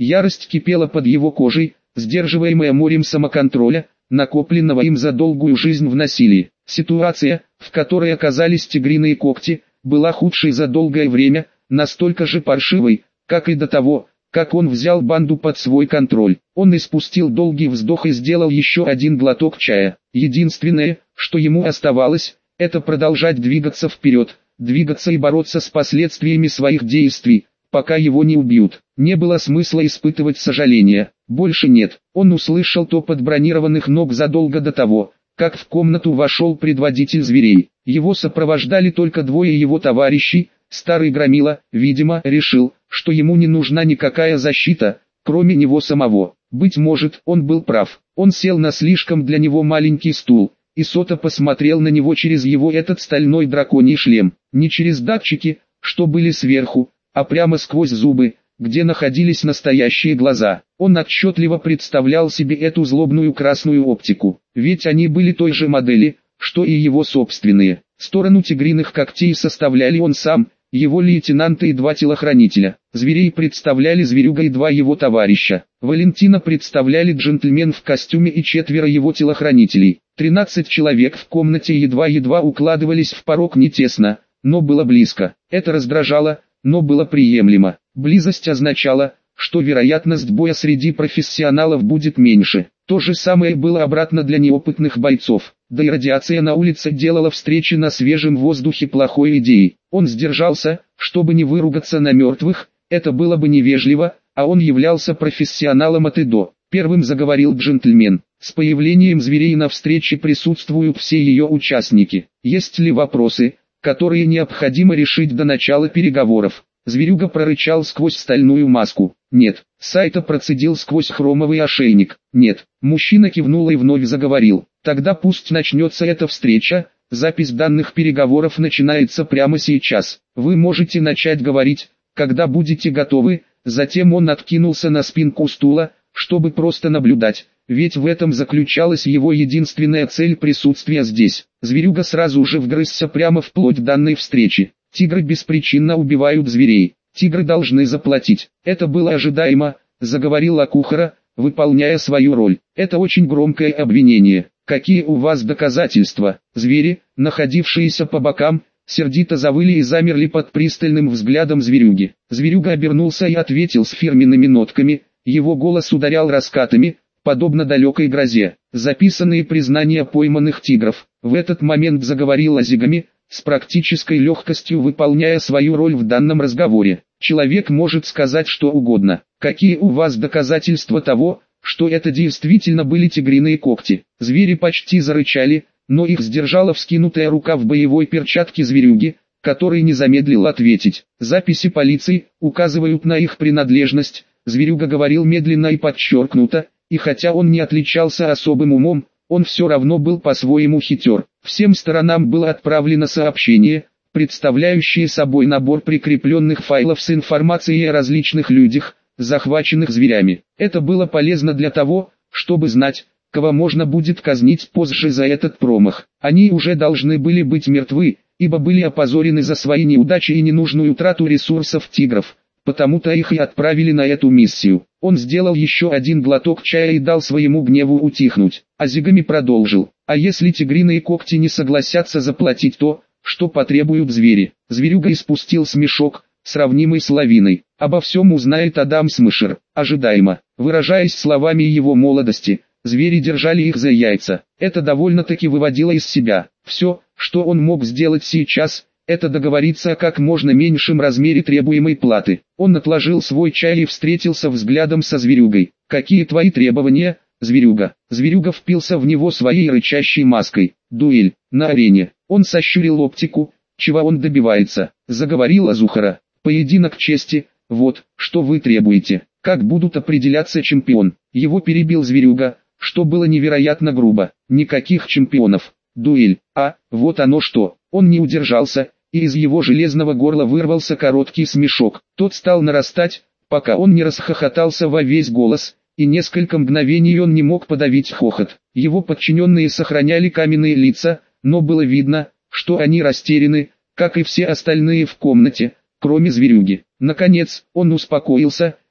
Ярость кипела под его кожей, сдерживаемая морем самоконтроля, накопленного им за долгую жизнь в насилии. Ситуация, в которой оказались тигриные когти, была худшей за долгое время, настолько же паршивой, как и до того, как он взял банду под свой контроль. Он испустил долгий вздох и сделал еще один глоток чая. Единственное, что ему оставалось, это продолжать двигаться вперед, двигаться и бороться с последствиями своих действий, пока его не убьют. Не было смысла испытывать сожаления. Больше нет. Он услышал топот бронированных ног задолго до того, как в комнату вошел предводитель зверей. Его сопровождали только двое его товарищей. Старый громила, видимо, решил, что ему не нужна никакая защита, кроме него самого. Быть может, он был прав. Он сел на слишком для него маленький стул, и Сото посмотрел на него через его этот стальной драконий шлем. Не через датчики, что были сверху, а прямо сквозь зубы, где находились настоящие глаза. Он отчетливо представлял себе эту злобную красную оптику, ведь они были той же модели, что и его собственные. Сторону тигриных когтей составляли он сам, его лейтенанты и два телохранителя. Зверей представляли Зверюга и два его товарища. Валентина представляли джентльмен в костюме и четверо его телохранителей. 13 человек в комнате едва-едва укладывались в порог не тесно, но было близко. Это раздражало, но было приемлемо. Близость означала, что вероятность боя среди профессионалов будет меньше. То же самое было обратно для неопытных бойцов. Да и радиация на улице делала встречи на свежем воздухе плохой идеей. Он сдержался, чтобы не выругаться на мертвых, это было бы невежливо, а он являлся профессионалом от и до. Первым заговорил джентльмен. С появлением зверей на встрече присутствуют все ее участники. Есть ли вопросы, которые необходимо решить до начала переговоров? Зверюга прорычал сквозь стальную маску. Нет. Сайто процедил сквозь хромовый ошейник. Нет. Мужчина кивнул и вновь заговорил. Тогда пусть начнется эта встреча. Запись данных переговоров начинается прямо сейчас. Вы можете начать говорить, когда будете готовы. Затем он откинулся на спинку стула, чтобы просто наблюдать, ведь в этом заключалась его единственная цель присутствия здесь. Зверюга сразу же вгрызся прямо в плоть данной встречи. Тигры беспричинно убивают зверей. Тигры должны заплатить. Это было ожидаемо, заговорил Акухара, выполняя свою роль. Это очень громкое обвинение. Какие у вас доказательства? Звери, находившиеся по бокам, сердито завыли и замерли под пристальным взглядом зверюги. Зверюга обернулся и ответил с фирменными нотками, его голос ударял раскатами, подобно далекой грозе. Записанные признания пойманных тигров. В этот момент заговорил Азигами, с практической легкостью выполняя свою роль в данном разговоре. Человек может сказать что угодно. Какие у вас доказательства того, что это действительно были тигриные когти? Звери почти зарычали, но их сдержала вскинутая рука в боевой перчатке зверюги, который не замедлил ответить. Записи полиции указывают на их принадлежность. Зверюга говорил медленно и подчеркнуто, и хотя он не отличался особым умом, он все равно был по-своему хитер. Всем сторонам было отправлено сообщение, представляющее собой набор прикрепленных файлов с информацией о различных людях, захваченных зверями. Это было полезно для того, чтобы знать, кого можно будет казнить позже за этот промах. Они уже должны были быть мертвы, ибо были опозорены за свои неудачи и ненужную трату ресурсов тигров. Потому-то их и отправили на эту миссию. Он сделал еще один глоток чая и дал своему гневу утихнуть. Азигами продолжил. А если тигриные когти не согласятся заплатить то, что потребуют звери? Зверюга испустил смешок, сравнимый с лавиной. Обо всем узнает Адам Смышер. Ожидаемо. Выражаясь словами его молодости, звери держали их за яйца. Это довольно-таки выводило из себя. Все, что он мог сделать сейчас, это договориться о как можно меньшем размере требуемой платы. Он отложил свой чай и встретился взглядом со зверюгой. «Какие твои требования, зверюга?» Зверюга впился в него своей рычащей маской. «Дуэль, на арене». Он сощурил оптику. «Чего он добивается?» Заговорил Азухара. «Поединок чести, вот, что вы требуете. Как будут определяться чемпион?» Его перебил зверюга, что было невероятно грубо. «Никаких чемпионов. Дуэль. А, вот оно что». Он не удержался, и из его железного горла вырвался короткий смешок. Тот стал нарастать, пока он не расхохотался во весь голос, и несколько мгновений он не мог подавить хохот. Его подчиненные сохраняли каменные лица, но было видно, что они растеряны, как и все остальные в комнате, кроме зверюги. Наконец, он успокоился,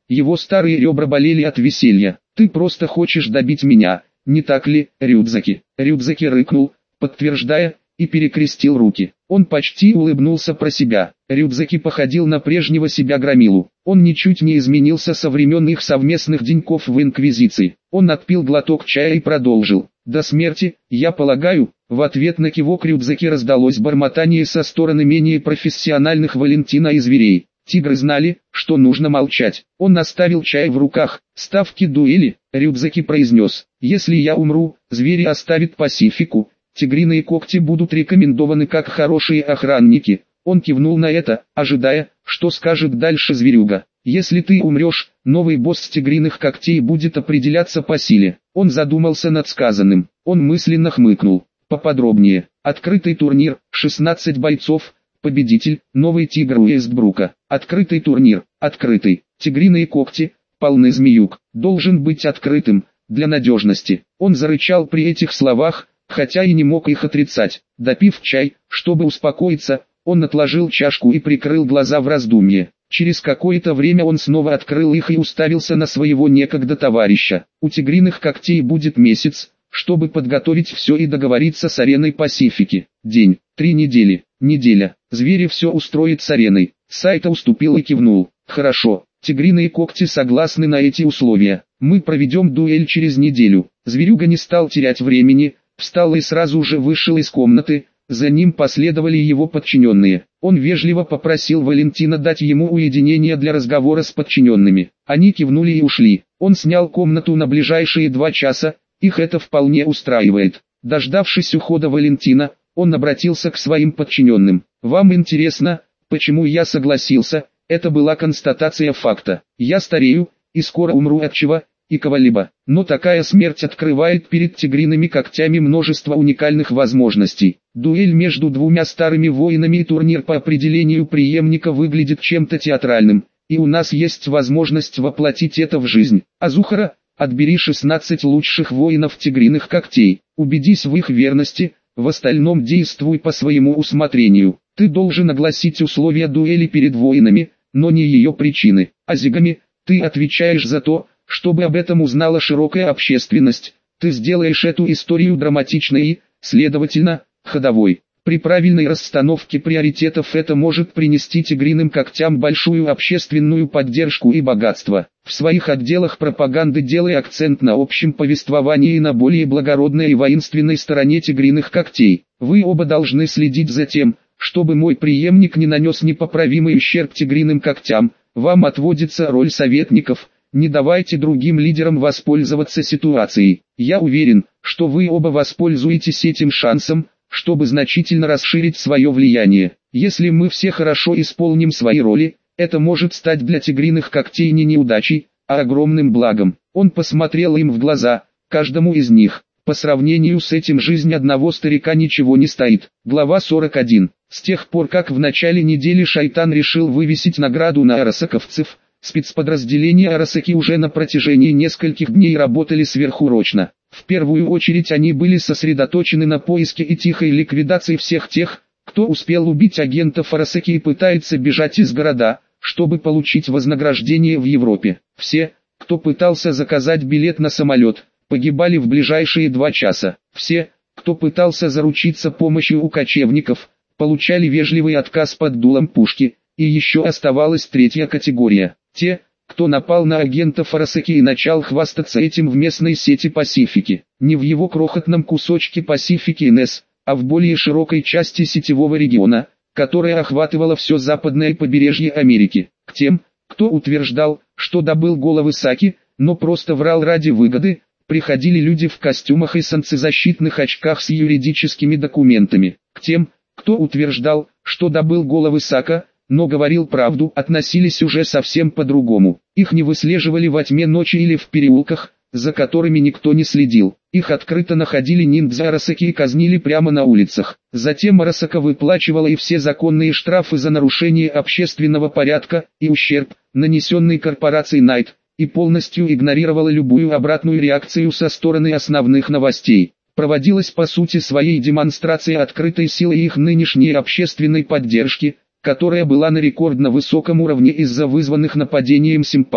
Его старые ребра болели от веселья. «Ты просто хочешь добить меня, не так ли, Рюдзаки?» Рюдзаки рыкнул, подтверждая, и перекрестил руки. Он почти улыбнулся про себя. Рюдзаки походил на прежнего себя Громилу. Он ничуть не изменился со времен их совместных деньков в Инквизиции. Он отпил глоток чая и продолжил. «До смерти, я полагаю». В ответ на кивок Рюдзаки раздалось бормотание со стороны менее профессиональных Валентина и зверей. Тигры знали, что нужно молчать. Он оставил чай в руках. «Ставки дуэли», Рюдзаки произнес. «Если я умру, звери оставят Пасифику. Тигриные когти будут рекомендованы как хорошие охранники». Он кивнул на это, ожидая, что скажет дальше зверюга. «Если ты умрешь, новый босс тигриных когтей будет определяться по силе». Он задумался над сказанным. Он мысленно хмыкнул. Поподробнее. Открытый турнир, 16 бойцов. Победитель, новый тигр Уэстбрука. Открытый турнир, открытый. Тигриные когти, полны змеюк. Должен быть открытым, для надежности. Он зарычал при этих словах, хотя и не мог их отрицать. Допив чай, чтобы успокоиться, он отложил чашку и прикрыл глаза в раздумье. Через какое-то время он снова открыл их и уставился на своего некогда товарища. У тигриных когтей будет месяц, чтобы подготовить все и договориться с ареной Пасифики. День, 3 недели, неделя. Звери все устроит с ареной. Сайто уступил и кивнул. Хорошо, тигриные когти согласны на эти условия. Мы проведем дуэль через неделю. Зверюга не стал терять времени, встал и сразу же вышел из комнаты. За ним последовали его подчиненные. Он вежливо попросил Валентина дать ему уединение для разговора с подчиненными. Они кивнули и ушли. Он снял комнату на ближайшие 2 часа, их это вполне устраивает. Дождавшись ухода Валентина, он обратился к своим подчиненным. «Вам интересно, почему я согласился?» Это была констатация факта. «Я старею, и скоро умру от чего и кого-либо. Но такая смерть открывает перед тигриными когтями множество уникальных возможностей. Дуэль между 2 старыми воинами и турнир по определению преемника выглядит чем-то театральным, и у нас есть возможность воплотить это в жизнь. Азухара, отбери 16 лучших воинов тигриных когтей, убедись в их верности, в остальном действуй по своему усмотрению. Ты должен огласить условия дуэли перед воинами, но не ее причины. Азигами, ты отвечаешь за то, чтобы об этом узнала широкая общественность. Ты сделаешь эту историю драматичной и, следовательно, ходовой. При правильной расстановке приоритетов это может принести тигриным когтям большую общественную поддержку и богатство. В своих отделах пропаганды делай акцент на общем повествовании и на более благородной и воинственной стороне тигриных когтей. Вы оба должны следить за тем, чтобы мой преемник не нанес непоправимый ущерб тигриным когтям. Вам отводится роль советников. Не давайте другим лидерам воспользоваться ситуацией. Я уверен, что вы оба воспользуетесь этим шансом, чтобы значительно расширить свое влияние. Если мы все хорошо исполним свои роли, это может стать для тигриных когтей не неудачей, а огромным благом. Он посмотрел им в глаза, каждому из них. По сравнению с этим жизнь одного старика ничего не стоит. Глава 41. С тех пор как в начале недели Шайтан решил вывесить награду на арасаковцев, спецподразделения Арасаки уже на протяжении нескольких дней работали сверхурочно. В первую очередь они были сосредоточены на поиске и тихой ликвидации всех тех, кто успел убить агентов Арасаки и пытается бежать из города, чтобы получить вознаграждение в Европе. Все, кто пытался заказать билет на самолет, погибали в ближайшие 2 часа. Все, кто пытался заручиться помощью у кочевников, получали вежливый отказ под дулом пушки. И еще оставалась 3-я категория. Те, кто напал на агентов Арасаки и начал хвастаться этим в местной сети Пасифики. Не в его крохотном кусочке Пасифики НС, а в более широкой части сетевого региона, которая охватывала все западное побережье Америки. К тем, кто утверждал, что добыл головы Саки, но просто врал ради выгоды, приходили люди в костюмах и солнцезащитных очках с юридическими документами. К тем, кто утверждал, что добыл головы Сака, но говорил правду, относились уже совсем по-другому. Их не выслеживали во тьме ночи или в переулках, за которыми никто не следил. Их открыто находили ниндзя Арасаки и казнили прямо на улицах. Затем Арасака выплачивала и все законные штрафы за нарушение общественного порядка и ущерб, нанесенный корпорацией Найт, и полностью игнорировала любую обратную реакцию со стороны основных новостей. Проводилась по сути своей демонстрация открытой силы их нынешней общественной поддержки, которая была на рекордно высоком уровне из-за вызванных нападением симпатий.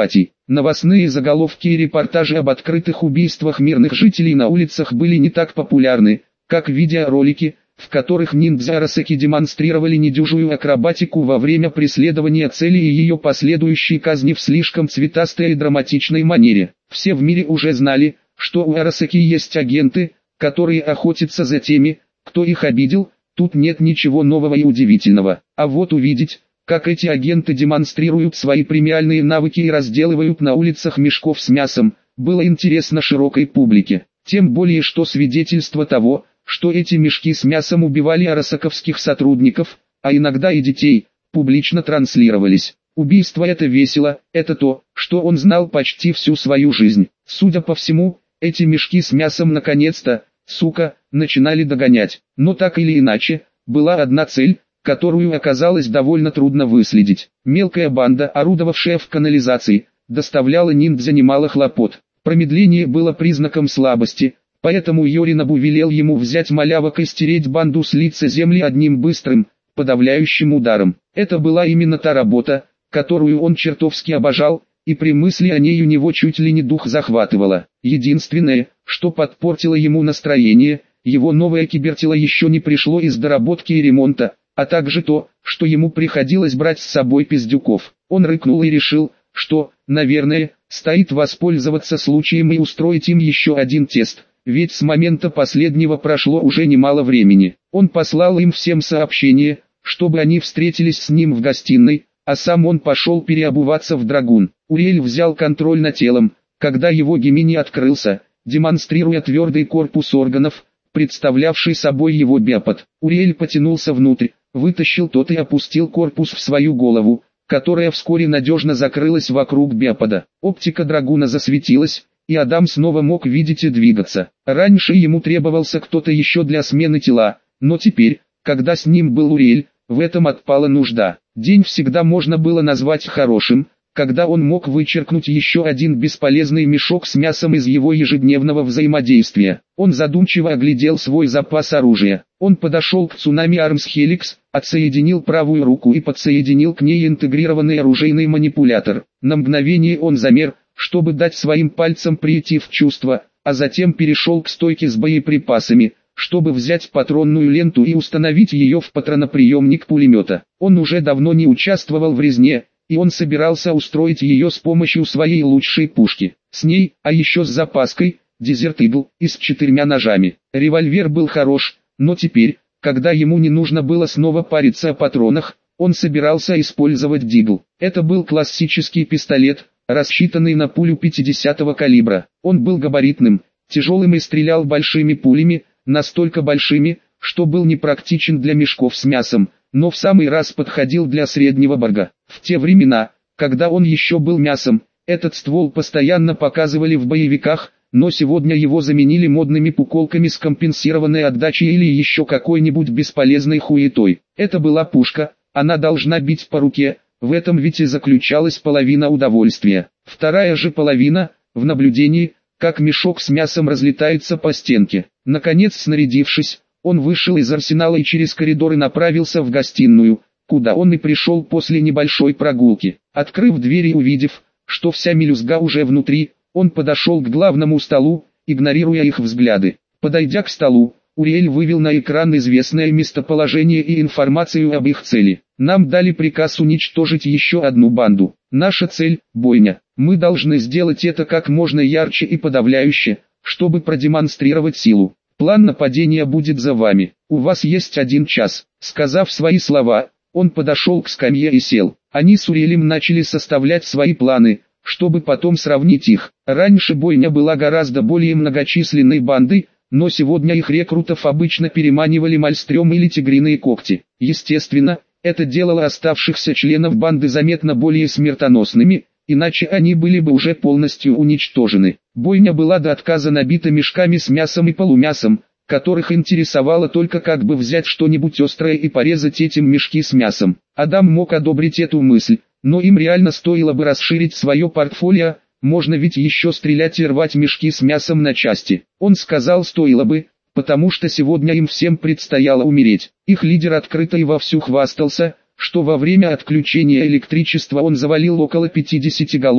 Новостные заголовки и репортажи об открытых убийствах мирных жителей на улицах были не так популярны, как видеоролики, в которых ниндзя Арасаки демонстрировали недюжую акробатику во время преследования цели и ее последующей казни в слишком цветастой и драматичной манере. Все в мире уже знали, что у Арасаки есть агенты, которые охотятся за теми, кто их обидел. Тут нет ничего нового и удивительного. А вот увидеть, как эти агенты демонстрируют свои премиальные навыки и разделывают на улицах мешков с мясом, было интересно широкой публике. Тем более, что свидетельство того, что эти мешки с мясом убивали арасаковских сотрудников, а иногда и детей, публично транслировались. Убийство — это весело, это то, что он знал почти всю свою жизнь. Судя по всему, эти мешки с мясом наконец-то, начинали догонять. Но так или иначе, была одна цель, которую оказалось довольно трудно выследить. Мелкая банда, орудовавшая в канализации, доставляла ниндзя немало хлопот. Промедление было признаком слабости, поэтому Йоринобу велел ему взять малявок и стереть банду с лица земли одним быстрым, подавляющим ударом. Это была именно та работа, которую он чертовски обожал, и при мысли о ней у него чуть ли не дух захватывало. Единственное, что подпортило ему настроение, его новое кибертело еще не пришло из доработки и ремонта, а также то, что ему приходилось брать с собой пиздюков. Он рыкнул и решил, что, наверное, стоит воспользоваться случаем и устроить им еще один тест, ведь с момента последнего прошло уже немало времени. Он послал им всем сообщение, чтобы они встретились с ним в гостиной, а сам он пошел переобуваться в драгун. Уриэль взял контроль над телом, когда его гемини открылся, демонстрируя твердый корпус органов, представлявший собой его биопод. Уриэль потянулся внутрь, вытащил тот и опустил корпус в свою голову, которая вскоре надежно закрылась вокруг биопода. Оптика драгуна засветилась, и Адам снова мог видеть и двигаться. Раньше ему требовался кто-то еще для смены тела, но теперь, когда с ним был Уриэль, в этом отпала нужда. День всегда можно было назвать хорошим, когда он мог вычеркнуть еще один бесполезный мешок с мясом из его ежедневного взаимодействия. Он задумчиво оглядел свой запас оружия. Он подошел к Цунами Армс Хеликс, отсоединил правую руку и подсоединил к ней интегрированный оружейный манипулятор. На мгновение он замер, чтобы дать своим пальцам прийти в чувство, а затем перешел к стойке с боеприпасами, чтобы взять патронную ленту и установить ее в патроноприемник пулемета. Он уже давно не участвовал в резне, и он собирался устроить ее с помощью своей лучшей пушки. С ней, а еще с запаской, Desert Eagle, и с 4 ножами. Револьвер был хорош, но теперь, когда ему не нужно было снова париться о патронах, он собирался использовать Дигл. Это был классический пистолет, рассчитанный на пулю 50-го калибра. Он был габаритным, тяжелым и стрелял большими пулями, настолько большими, что был непрактичен для мешков с мясом, но в самый раз подходил для среднего барга. В те времена, когда он еще был мясом, этот ствол постоянно показывали в боевиках, но сегодня его заменили модными пуколками с компенсированной отдачей или еще какой-нибудь бесполезной хуетой. Это была пушка, она должна бить по руке, в этом ведь и заключалась половина удовольствия. Вторая же половина, в наблюдении, как мешок с мясом разлетается по стенке. Наконец, снарядившись, он вышел из арсенала и через коридоры направился в гостиную, куда он и пришел после небольшой прогулки. Открыв дверь и увидев, что вся мелюзга уже внутри, он подошел к главному столу, игнорируя их взгляды. Подойдя к столу, Уриэль вывел на экран известное местоположение и информацию об их цели. Нам дали приказ уничтожить еще одну банду. Наша цель – бойня. Мы должны сделать это как можно ярче и подавляюще, чтобы продемонстрировать силу. План нападения будет за вами. У вас есть 1 час. Сказав свои слова, он подошел к скамье и сел. Они с Уриэлем начали составлять свои планы, чтобы потом сравнить их. Раньше бойня была гораздо более многочисленной бандой, но сегодня их рекрутов обычно переманивали Мальстрём или Тигриные когти. Естественно, это делало оставшихся членов банды заметно более смертоносными, иначе они были бы уже полностью уничтожены. Бойня была до отказа набита мешками с мясом и полумясом, которых интересовало только как бы взять что-нибудь острое и порезать этим мешки с мясом. Адам мог одобрить эту мысль, но им реально стоило бы расширить свое портфолио, можно ведь еще стрелять и рвать мешки с мясом на части. Он сказал стоило бы, потому что сегодня им всем предстояло умереть. Их лидер открыто и вовсю хвастался, что во время отключения электричества он завалил около 50 голов,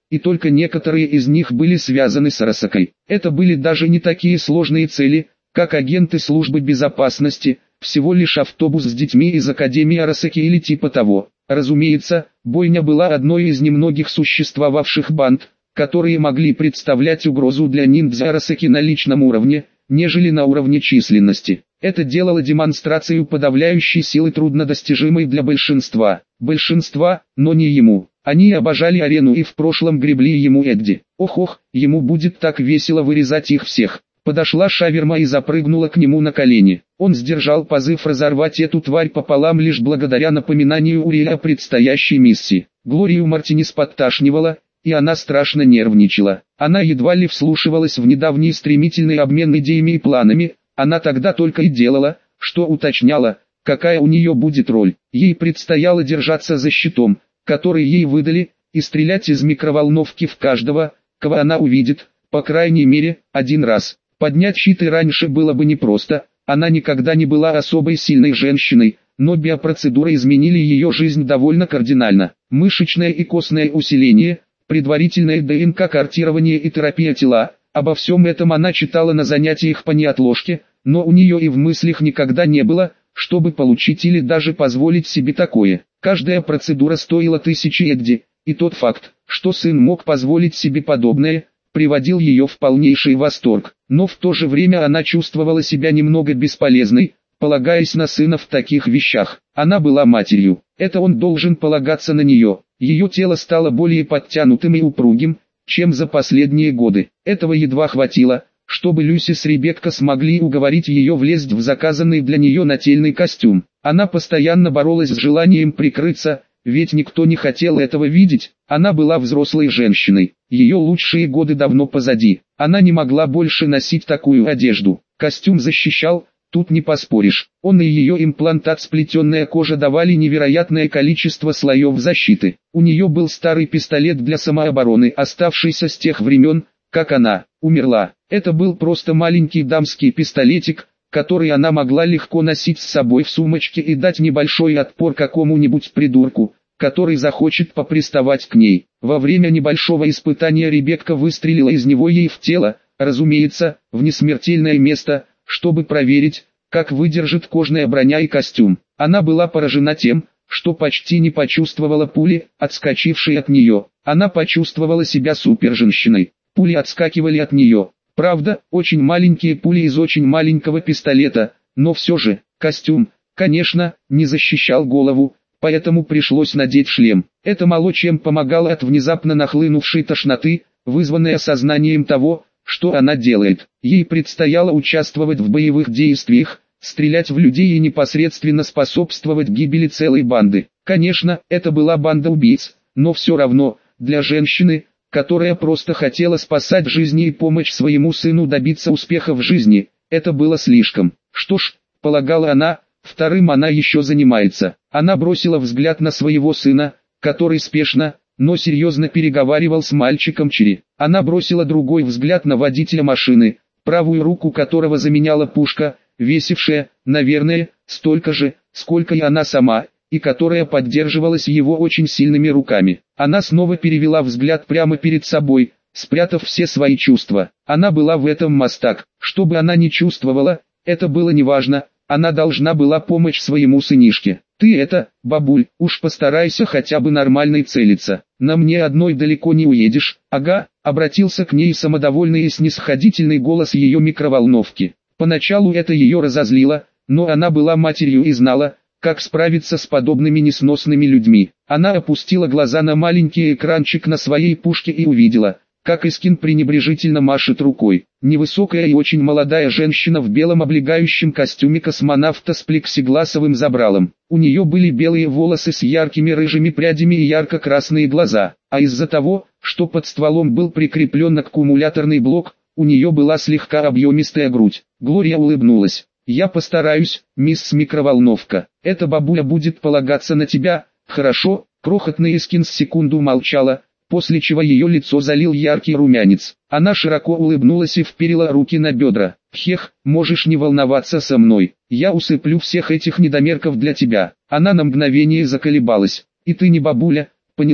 и только некоторые из них были связаны с Арасакой. Это были даже не такие сложные цели, как агенты службы безопасности, всего лишь автобус с детьми из Академии Арасаки или типа того. Разумеется, бойня была одной из немногих существовавших банд, которые могли представлять угрозу для ниндзя Арасаки на личном уровне, нежели на уровне численности. Это делало демонстрацию подавляющей силы труднодостижимой для большинства. Большинства, но не ему. Они обожали арену и в прошлом гребли ему Эдди. Ох-ох, ему будет так весело вырезать их всех. Подошла шаверма и запрыгнула к нему на колени. Он сдержал позыв разорвать эту тварь пополам лишь благодаря напоминанию Уриэля о предстоящей миссии. Глорию Мартинес подташнивала, и она страшно нервничала. Она едва ли вслушивалась в недавний стремительный обмен идеями и планами, она тогда только и делала, что уточняла, какая у нее будет роль. Ей предстояло держаться за щитом, который ей выдали, и стрелять из микроволновки в каждого, кого она увидит, по крайней мере, один раз. Поднять щит и раньше было бы непросто, она никогда не была особой сильной женщиной, но биопроцедуры изменили ее жизнь довольно кардинально. Мышечное и костное усиление, предварительное ДНК-картирование и терапия тела, обо всем этом она читала на занятиях по неотложке, но у нее и в мыслях никогда не было, чтобы получить или даже позволить себе такое. Каждая процедура стоила 1000 Эдди, и тот факт, что сын мог позволить себе подобное, приводил ее в полнейший восторг. Но в то же время она чувствовала себя немного бесполезной, полагаясь на сына в таких вещах. Она была матерью, это он должен полагаться на нее. Ее тело стало более подтянутым и упругим, чем за последние годы. Этого едва хватило, чтобы Люси с Ребекка смогли уговорить ее влезть в заказанный для нее нательный костюм. Она постоянно боролась с желанием прикрыться, ведь никто не хотел этого видеть. Она была взрослой женщиной, ее лучшие годы давно позади. Она не могла больше носить такую одежду. Костюм защищал, тут не поспоришь. Он и ее имплантат сплетенная кожа давали невероятное количество слоев защиты. У нее был старый пистолет для самообороны, оставшийся с тех времен, как она умерла. Это был просто маленький дамский пистолетик, который она могла легко носить с собой в сумочке и дать небольшой отпор какому-нибудь придурку, который захочет поприставать к ней. Во время небольшого испытания Ребекка выстрелила из него ей в тело, разумеется, в несмертельное место, чтобы проверить, как выдержит кожная броня и костюм. Она была поражена тем, что почти не почувствовала пули, отскочившей от нее. Она почувствовала себя суперженщиной. Пули отскакивали от нее. Правда, очень маленькие пули из очень маленького пистолета, но все же, костюм, конечно, не защищал голову, поэтому пришлось надеть шлем. Это мало чем помогало от внезапно нахлынувшей тошноты, вызванной осознанием того, что она делает. Ей предстояло участвовать в боевых действиях, стрелять в людей и непосредственно способствовать гибели целой банды. Конечно, это была банда убийц, но все равно, для женщины, которая просто хотела спасать жизни и помочь своему сыну добиться успеха в жизни, это было слишком. Что ж, полагала она, вторым она еще занимается. Она бросила взгляд на своего сына, который спешно, но серьезно переговаривал с мальчиком Чири. Она бросила другой взгляд на водителя машины, правую руку которого заменяла пушка, весившая, наверное, столько же, сколько и она сама, и которая поддерживалась его очень сильными руками. Она снова перевела взгляд прямо перед собой, спрятав все свои чувства. Она была в этом мастак. Что бы она ни чувствовала, это было неважно, она должна была помочь своему сынишке. «Ты это, бабуль, уж постарайся хотя бы нормально целиться. На мне одной далеко не уедешь». «Ага», обратился к ней самодовольный и снисходительный голос ее микроволновки. Поначалу это ее разозлило, но она была матерью и знала, как справиться с подобными несносными людьми. Она опустила глаза на маленький экранчик на своей пушке и увидела, как Искин пренебрежительно машет рукой. Невысокая и очень молодая женщина в белом облегающем костюме космонавта с плексигласовым забралом. У нее были белые волосы с яркими рыжими прядями и ярко-красные глаза, а из-за того, что под стволом был прикреплен аккумуляторный блок, у нее была слегка объемистая грудь. Глория улыбнулась. «Я постараюсь, мисс Микроволновка. Эта бабуля будет полагаться на тебя, хорошо?» Крохотный Искин с секунду молчала, после чего ее лицо залил яркий румянец. Она широко улыбнулась и вперила руки на бедра. «Хех, можешь не волноваться со мной. Я усыплю всех этих недомерков для тебя». Она на мгновение заколебалась. «И ты не бабуля, поняла?»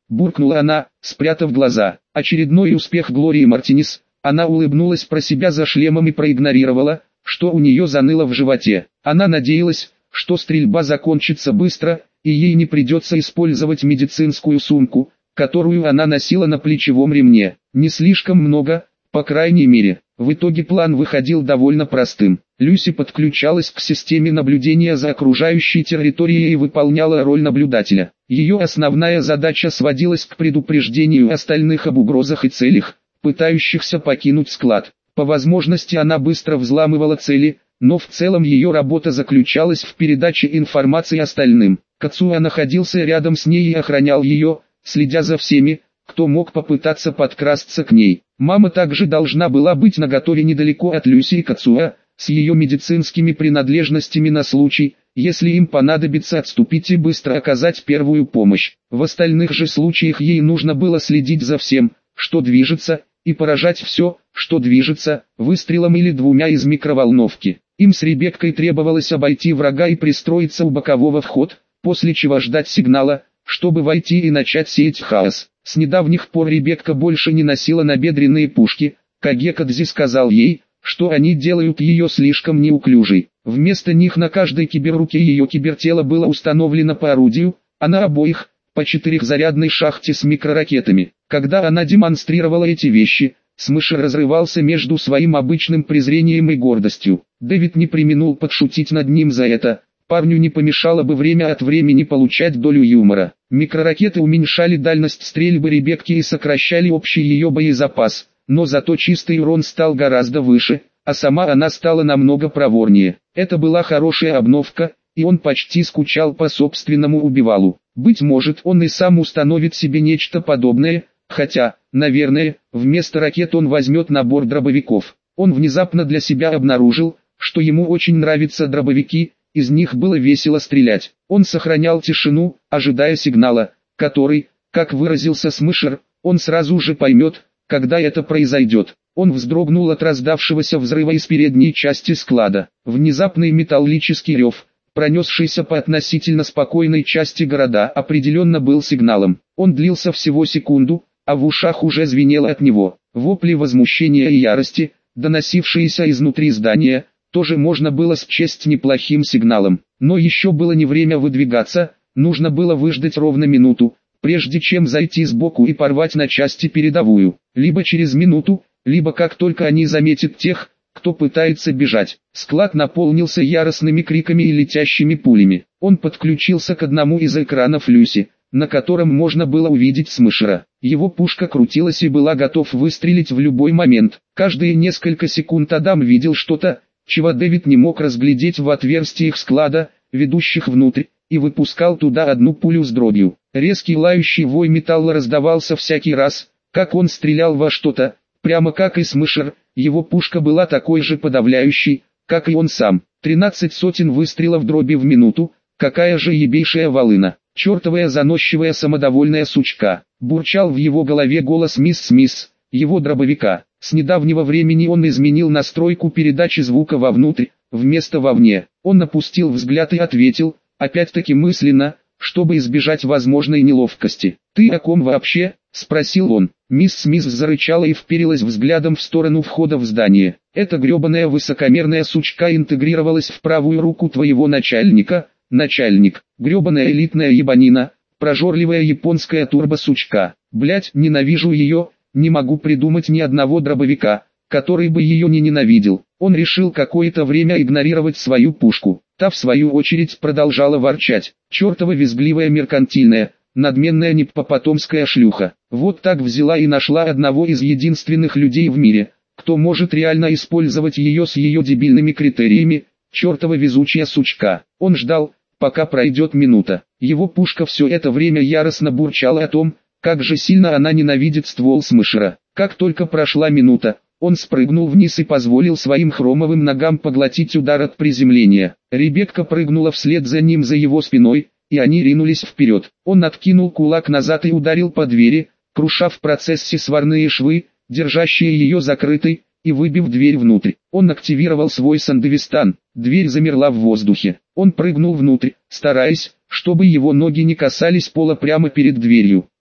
буркнула она, спрятав глаза. Очередной успех Глории Мартинес. Она улыбнулась про себя за шлемом и проигнорировала, что у нее заныло в животе. Она надеялась, что стрельба закончится быстро, и ей не придется использовать медицинскую сумку, которую она носила на плечевом ремне. Не слишком много, по крайней мере. В итоге план выходил довольно простым. Люси подключалась к системе наблюдения за окружающей территорией и выполняла роль наблюдателя. Ее основная задача сводилась к предупреждению остальных об угрозах и целях, пытающихся покинуть склад. По возможности она быстро взламывала цели, но в целом ее работа заключалась в передаче информации остальным. Кацуя находился рядом с ней и охранял ее, следя за всеми, кто мог попытаться подкрасться к ней. Мама также должна была быть наготове недалеко от Люси и Кацуя, с ее медицинскими принадлежностями на случай, если им понадобится отступить и быстро оказать первую помощь. В остальных же случаях ей нужно было следить за всем, что движется, и поражать все, что движется, выстрелом или двумя из микроволновки. Им с Ребеккой требовалось обойти врага и пристроиться у бокового входа, после чего ждать сигнала, чтобы войти и начать сеять хаос. С недавних пор Ребекка больше не носила набедренные пушки, Кагекадзи сказал ей, что они делают ее слишком неуклюжей. Вместо них на каждой киберруке ее кибертело было установлено по орудию, а на обоих – по 4-зарядной шахте с микроракетами. Когда она демонстрировала эти вещи, Смышер разрывался между своим обычным презрением и гордостью. Дэвид не преминул подшутить над ним за это. Парню не помешало бы время от времени получать долю юмора. Микроракеты уменьшали дальность стрельбы Ребекки и сокращали общий ее боезапас, но зато чистый урон стал гораздо выше, а сама она стала намного проворнее. Это была хорошая обновка, и он почти скучал по собственному убивалу. Быть может, он и сам установит себе нечто подобное, хотя, наверное, вместо ракет он возьмет набор дробовиков. Он внезапно для себя обнаружил, что ему очень нравятся дробовики, из них было весело стрелять. Он сохранял тишину, ожидая сигнала, который, как выразился Смышер, он сразу же поймет, когда это произойдет. Он вздрогнул от раздавшегося взрыва из передней части склада. Внезапный металлический рев, пронесшийся по относительно спокойной части города, определенно был сигналом. Он длился всего секунду, а в ушах уже звенело от него. Вопли возмущения и ярости, доносившиеся изнутри здания, тоже можно было счесть неплохим сигналом. Но еще было не время выдвигаться, нужно было выждать ровно минуту, прежде чем зайти сбоку и порвать на части передовую. Либо через минуту, либо как только они заметят тех, кто пытается бежать. Склад наполнился яростными криками и летящими пулями. Он подключился к одному из экранов Люси, на котором можно было увидеть Смышера. Его пушка крутилась и была готов выстрелить в любой момент. Каждые несколько секунд Адам видел что-то, чего Дэвид не мог разглядеть в отверстиях склада, ведущих внутрь, и выпускал туда одну пулю с дробью. Резкий лающий вой металла раздавался всякий раз, как он стрелял во что-то, прямо как и Смышер. Его пушка была такой же подавляющей, как и он сам. 13 сотен выстрелов дроби в минуту, какая же ебейшая волына. Чертовая заносчивая самодовольная сучка. Бурчал в его голове голос мисс Смис, его дробовика. С недавнего времени он изменил настройку передачи звука вовнутрь, вместо вовне. Он опустил взгляд и ответил, опять-таки мысленно, чтобы избежать возможной неловкости. «Ты о ком вообще?» – спросил он. Мисс Смис зарычала и вперилась взглядом в сторону входа в здание. «Эта гребаная высокомерная сучка интегрировалась в правую руку твоего начальника, начальник, гребаная элитная ебанина, прожорливая японская турбосучка. Блять, ненавижу ее, не могу придумать ни одного дробовика, который бы ее не ненавидел». Он решил какое-то время игнорировать свою пушку. Та в свою очередь продолжала ворчать. Чертова визгливая меркантильная, надменная непопотомская шлюха. Вот так взяла и нашла одного из единственных людей в мире, кто может реально использовать ее с ее дебильными критериями. Чертова везучая сучка. Он ждал, пока пройдет минута. Его пушка все это время яростно бурчала о том, как же сильно она ненавидит ствол Смышера. Как только прошла минута, он спрыгнул вниз и позволил своим хромовым ногам поглотить удар от приземления. Ребекка прыгнула вслед за ним за его спиной, и они ринулись вперед. Он откинул кулак назад и ударил по двери, круша в процессе сварные швы, держащие ее закрытой, и выбив дверь внутрь. Он активировал свой сандевистан. Дверь замерла в воздухе. Он прыгнул внутрь, стараясь, чтобы его ноги не касались пола прямо перед дверью.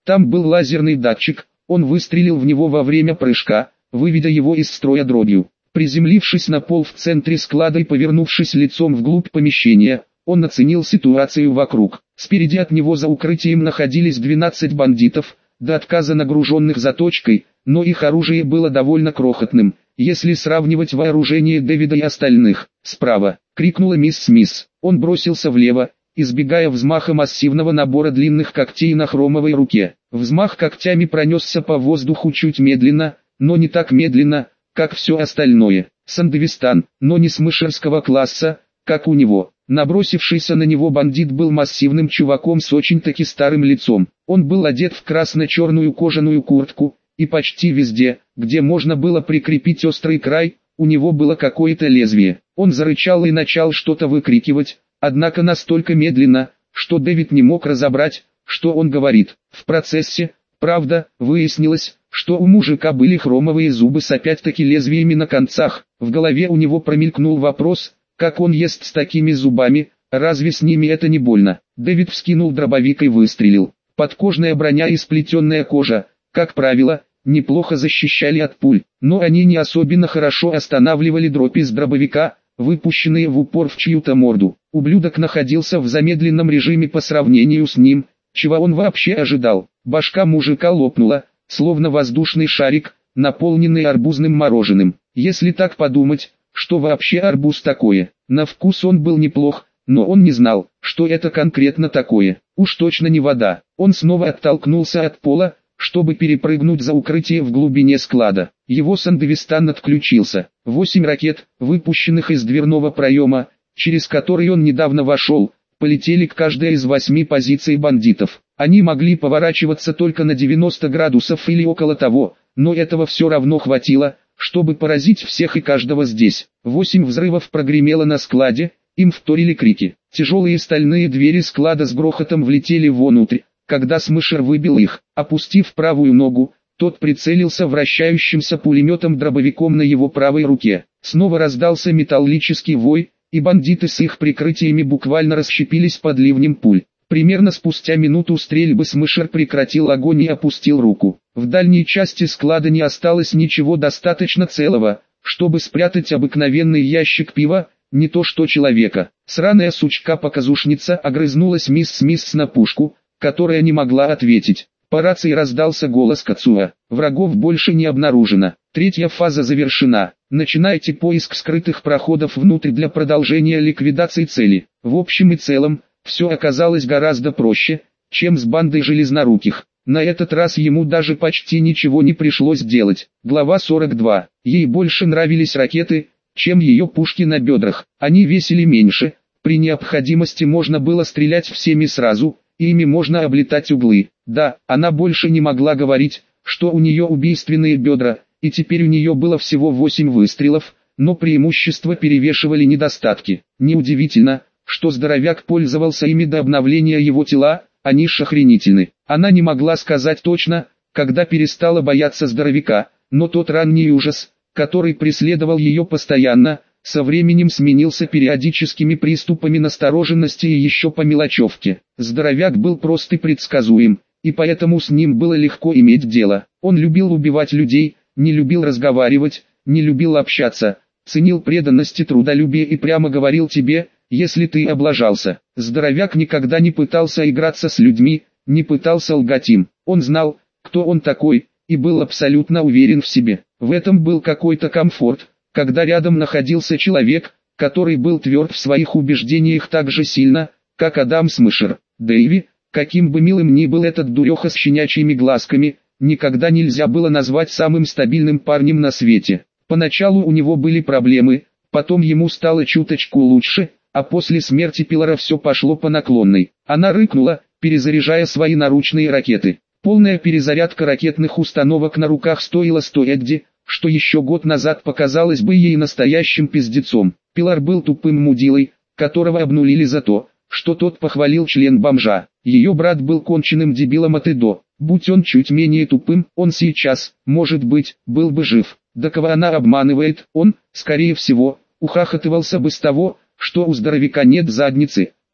Там был лазерный датчик, он выстрелил в него во время прыжка, выведя его из строя дробью. Приземлившись на пол в центре склада и повернувшись лицом вглубь помещения, он оценил ситуацию вокруг. Спереди от него за укрытием находились 12 бандитов, до отказа нагруженных заточкой, но их оружие было довольно крохотным, если сравнивать вооружение Дэвида и остальных. «Справа!» — крикнула мисс Смис. Он бросился влево, избегая взмаха массивного набора длинных когтей на хромовой руке. Взмах когтями пронесся по воздуху чуть медленно, но не так медленно, как все остальное. Сандевистан, но не смышерского класса, как у него. Набросившийся на него бандит был массивным чуваком с очень-таки старым лицом. Он был одет в красно-черную кожаную куртку, и почти везде, где можно было прикрепить острый край, у него было какое-то лезвие. Он зарычал и начал что-то выкрикивать, однако настолько медленно, что Дэвид не мог разобрать, что он говорит. В процессе, правда, выяснилось, что у мужика были хромовые зубы с опять-таки лезвиями на концах. В голове у него промелькнул вопрос, как он ест с такими зубами, разве с ними это не больно? Дэвид вскинул дробовик и выстрелил. Подкожная броня и сплетенная кожа, как правило, неплохо защищали от пуль, но они не особенно хорошо останавливали дробь из дробовика, выпущенные в упор в чью-то морду. Ублюдок находился в замедленном режиме по сравнению с ним, чего он вообще ожидал. Башка мужика лопнула, словно воздушный шарик, наполненный арбузным мороженым. Если так подумать, что вообще арбуз такое? На вкус он был неплох, но он не знал, что это конкретно такое. Уж точно не вода. Он снова оттолкнулся от пола, чтобы перепрыгнуть за укрытие в глубине склада. Его Сандевистан отключился. 8 ракет, выпущенных из дверного проема, через который он недавно вошел, полетели к каждой из 8 позиций бандитов. Они могли поворачиваться только на 90 градусов или около того, но этого все равно хватило, чтобы поразить всех и каждого здесь. 8 взрывов прогремело на складе, им вторили крики. Тяжелые стальные двери склада с грохотом влетели внутрь, когда Смышер выбил их. Опустив правую ногу, тот прицелился вращающимся пулеметом-дробовиком на его правой руке. Снова раздался металлический вой, и бандиты с их прикрытиями буквально расщепились под ливнем пуль. Примерно спустя минуту стрельбы Смышер прекратил огонь и опустил руку. В дальней части склада не осталось ничего достаточно целого, чтобы спрятать обыкновенный ящик пива, не то что человека. Сраная сучка-показушница огрызнулась мисс Смис на пушку, которая не могла ответить. По рации раздался голос Кацуа. Врагов больше не обнаружено. Третья фаза завершена. Начинайте поиск скрытых проходов внутрь для продолжения ликвидации цели. В общем и целом, все оказалось гораздо проще, чем с бандой железноруких. На этот раз ему даже почти ничего не пришлось делать. Глава 42. Ей больше нравились ракеты, чем ее пушки на бедрах. Они весили меньше, при необходимости можно было стрелять всеми сразу, и ими можно облетать углы. Да, она больше не могла говорить, что у нее убийственные бедра, и теперь у нее было всего 8 выстрелов, но преимущества перевешивали недостатки. Неудивительно, что здоровяк пользовался ими до обновления его тела, они ж охренительны. Она не могла сказать точно, когда перестала бояться здоровяка, но тот ранний ужас, который преследовал ее постоянно, со временем сменился периодическими приступами настороженности и еще по мелочевке. Здоровяк был прост и предсказуем, и поэтому с ним было легко иметь дело. Он любил убивать людей, не любил разговаривать, не любил общаться, ценил преданность и трудолюбие и прямо говорил тебе, если ты облажался. Здоровяк никогда не пытался играться с людьми, не пытался лгать им. Он знал, кто он такой, и был абсолютно уверен в себе. В этом был какой-то комфорт, когда рядом находился человек, который был тверд в своих убеждениях так же сильно, как Адам Смышер. Дэйви, каким бы милым ни был этот дуреха с щенячьими глазками, никогда нельзя было назвать самым стабильным парнем на свете. Поначалу у него были проблемы, потом ему стало чуточку лучше, а после смерти Пилара все пошло по наклонной. Она рыкнула, перезаряжая свои наручные ракеты. Полная перезарядка ракетных установок на руках стоила 100 эдди, что еще год назад показалось бы ей настоящим пиздецом. Пилар был тупым мудилой, которого обнулили за то, что тот похвалил член бомжа. Ее брат был конченным дебилом от и до. Будь он чуть менее тупым, он сейчас, может быть, был бы жив. Да кого она обманывает, он, скорее всего, ухахатывался бы с того, что у здоровяка нет задницы,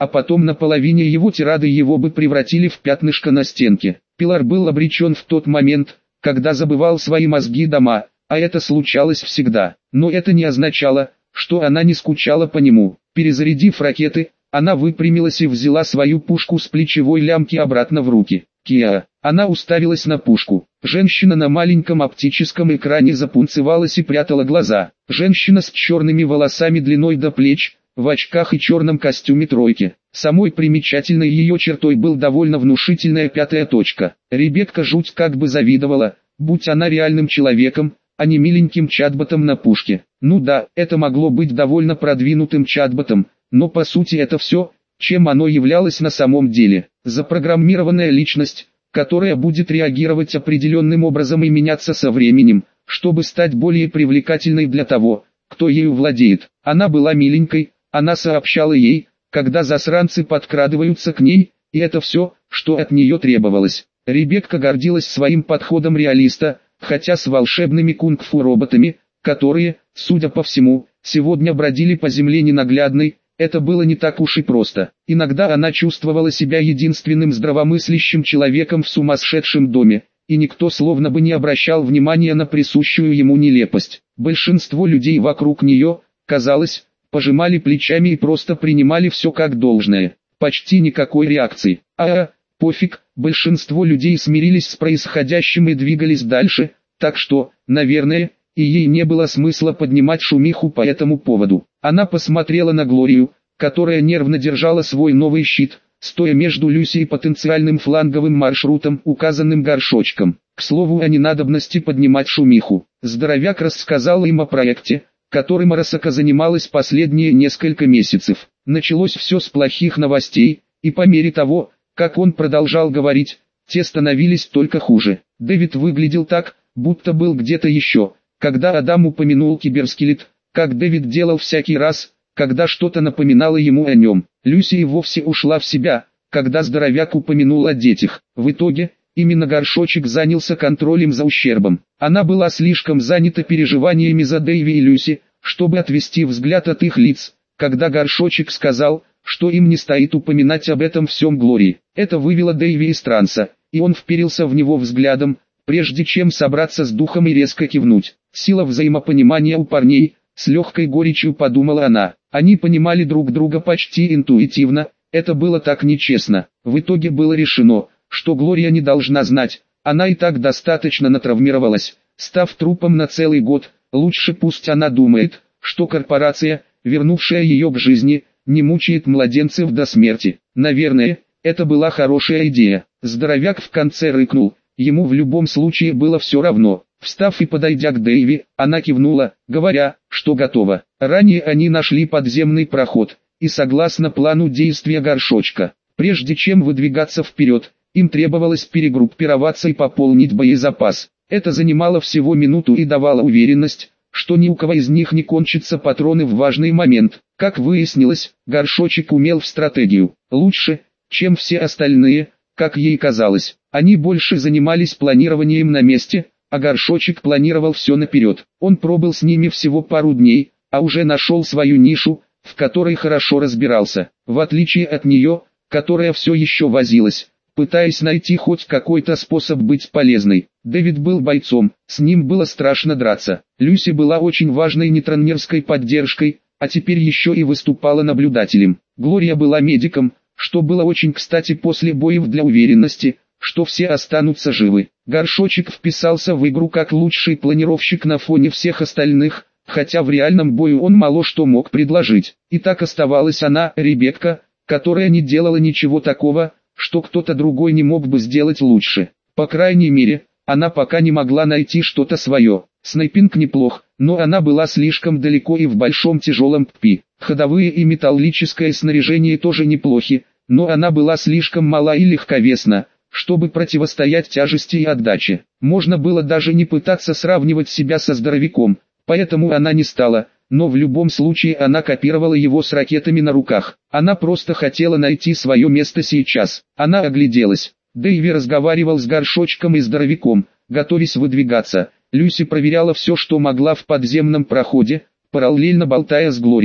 а потом на половине его тирады его бы превратили в пятнышко на стенке. Пилар был обречен в тот момент, когда забывал свои мозги дома, а это случалось всегда. Но это не означало, что она не скучала по нему. Перезарядив ракеты, она выпрямилась и взяла свою пушку с плечевой лямки обратно в руки. Киа. Она уставилась на пушку. Женщина на маленьком оптическом экране запунцевалась и прятала глаза. Женщина с черными волосами длиной до плеч, в очках и черном костюме тройки. Самой примечательной ее чертой был довольно внушительная пятая точка. Ребекка жуть как бы завидовала, будь она реальным человеком, а не миленьким чатботом на пушке. Ну да, это могло быть довольно продвинутым чатботом, но по сути это все, чем оно являлось на самом деле. Запрограммированная личность, которая будет реагировать определенным образом и меняться со временем, чтобы стать более привлекательной для того, кто ею владеет. Она была миленькой, она сообщала ей, когда засранцы подкрадываются к ней, и это все, что от нее требовалось. Ребекка гордилась своим подходом реалиста, хотя с волшебными кунг-фу роботами, которые, судя по всему, сегодня бродили по земле ненаглядной, это было не так уж и просто. Иногда она чувствовала себя единственным здравомыслящим человеком в сумасшедшем доме, и никто словно бы не обращал внимания на присущую ему нелепость. Большинство людей вокруг нее, казалось, пожимали плечами и просто принимали все как должное. Почти никакой реакции. Пофиг, большинство людей смирились с происходящим и двигались дальше, так что, наверное, и ей не было смысла поднимать шумиху по этому поводу. Она посмотрела на Глорию, которая нервно держала свой новый щит, стоя между Люси и потенциальным фланговым маршрутом, указанным горшочком. К слову о ненадобности поднимать шумиху. Здоровяк рассказал им о проекте, которым Арасака занималась последние несколько месяцев. Началось все с плохих новостей, и по мере того, как он продолжал говорить, те становились только хуже. Дэвид выглядел так, будто был где-то еще. Когда Адам упомянул киберскелет, как Дэвид делал всякий раз, когда что-то напоминало ему о нем. Люси и вовсе ушла в себя, когда здоровяк упомянул о детях. В итоге, именно горшочек занялся контролем за ущербом. Она была слишком занята переживаниями за Дэйви и Люси, чтобы отвести взгляд от их лиц, когда горшочек сказал, что им не стоит упоминать об этом всем Глории. Это вывело Дэйви из транса, и он вперился в него взглядом, прежде чем собраться с духом и резко кивнуть. Сила взаимопонимания у парней, с легкой горечью подумала она. Они понимали друг друга почти интуитивно, это было так нечестно. В итоге было решено, что Глория не должна знать, она и так достаточно натравмировалась, став трупом на целый год. Лучше пусть она думает, что корпорация, вернувшая ее к жизни, не мучает младенцев до смерти. Наверное, это была хорошая идея. Здоровяк в конце рыкнул, ему в любом случае было все равно. Встав и подойдя к Дэйви, она кивнула, говоря, что готова. Ранее они нашли подземный проход, и согласно плану действия горшочка, прежде чем выдвигаться вперед, им требовалось перегруппироваться и пополнить боезапас. Это занимало всего минуту и давало уверенность, что ни у кого из них не кончатся патроны в важный момент. Как выяснилось, горшочек умел в стратегию лучше, чем все остальные, как ей казалось. Они больше занимались планированием на месте, а горшочек планировал все наперед. Он пробыл с ними всего пару дней, а уже нашел свою нишу, в которой хорошо разбирался. В отличие от нее, которая все еще возилась, пытаясь найти хоть какой-то способ быть полезной. Дэвид был бойцом, с ним было страшно драться. Люси была очень важной нейтронерской поддержкой, а теперь еще и выступала наблюдателем. Глория была медиком, что было очень кстати после боев для уверенности, что все останутся живы. Горшочек вписался в игру как лучший планировщик на фоне всех остальных, хотя в реальном бою он мало что мог предложить. И так оставалась она, Ребекка, которая не делала ничего такого, что кто-то другой не мог бы сделать лучше. По крайней мере, она пока не могла найти что-то свое. Снайпинг неплох, но она была слишком далеко и в большом тяжелом ППИ. Ходовые и металлическое снаряжение тоже неплохи, но она была слишком мала и легковесна, чтобы противостоять тяжести и отдаче. Можно было даже не пытаться сравнивать себя со здоровяком, поэтому она не стала, но в любом случае она копировала его с ракетами на руках. Она просто хотела найти свое место сейчас. Она огляделась. Дэйви разговаривал с горшочком и здоровяком, готовясь выдвигаться. Люси проверяла все, что могла в подземном проходе, параллельно болтая с Глорией.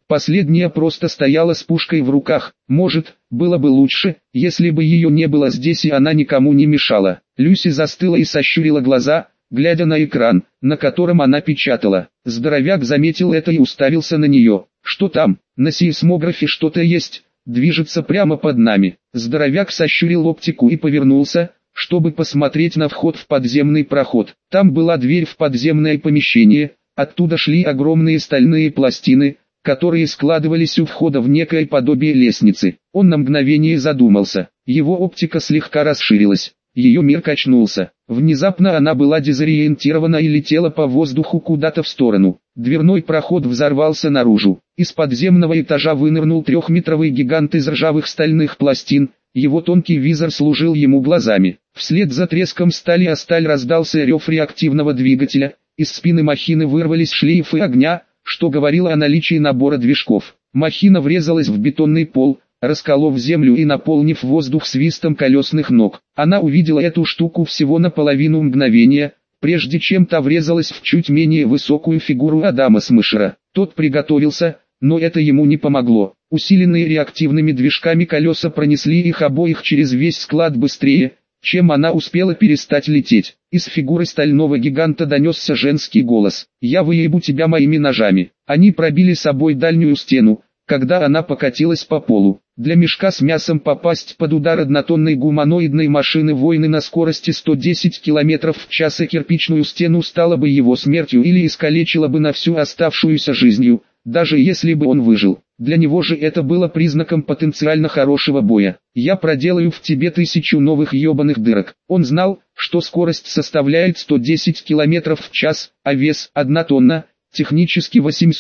Последняя просто стояла с пушкой в руках. Может, было бы лучше, если бы ее не было здесь и она никому не мешала. Люси застыла и сощурила глаза, глядя на экран, на котором она печатала. Здоровяк заметил это и уставился на нее. «Что там? На сейсмографе что-то есть, движется прямо под нами». Здоровяк сощурил оптику и повернулся, чтобы посмотреть на вход в подземный проход. Там была дверь в подземное помещение, оттуда шли огромные стальные пластины, которые складывались у входа в некое подобие лестницы. Он на мгновение задумался. Его оптика слегка расширилась. Ее мир качнулся. Внезапно она была дезориентирована и летела по воздуху куда-то в сторону. Дверной проход взорвался наружу. Из подземного этажа вынырнул трехметровый гигант из ржавых стальных пластин. Его тонкий визор служил ему глазами. Вслед за треском стали о сталь раздался рев реактивного двигателя. Из спины махины вырвались шлейфы огня, что говорило о наличии набора движков. Махина врезалась в бетонный пол, расколов землю и наполнив воздух свистом колесных ног. Она увидела эту штуку всего на половину мгновения, прежде чем та врезалась в чуть менее высокую фигуру Адама Смешера. Тот приготовился, но это ему не помогло. Усиленные реактивными движками колеса пронесли их обоих через весь склад быстрее, чем она успела перестать лететь. Из фигуры стального гиганта донесся женский голос. «Я выебу тебя моими ножами». Они пробили собой дальнюю стену, когда она покатилась по полу. Для мешка с мясом попасть под удар однотонной гуманоидной машины войны на скорости 110 км в час и кирпичную стену стало бы его смертью или искалечило бы на всю оставшуюся жизнью, даже если бы он выжил. Для него же это было признаком потенциально хорошего боя. «Я проделаю в тебе 1000 новых ебаных дырок». Он знал, что скорость составляет 110 км в час, а вес 1 тонна, технически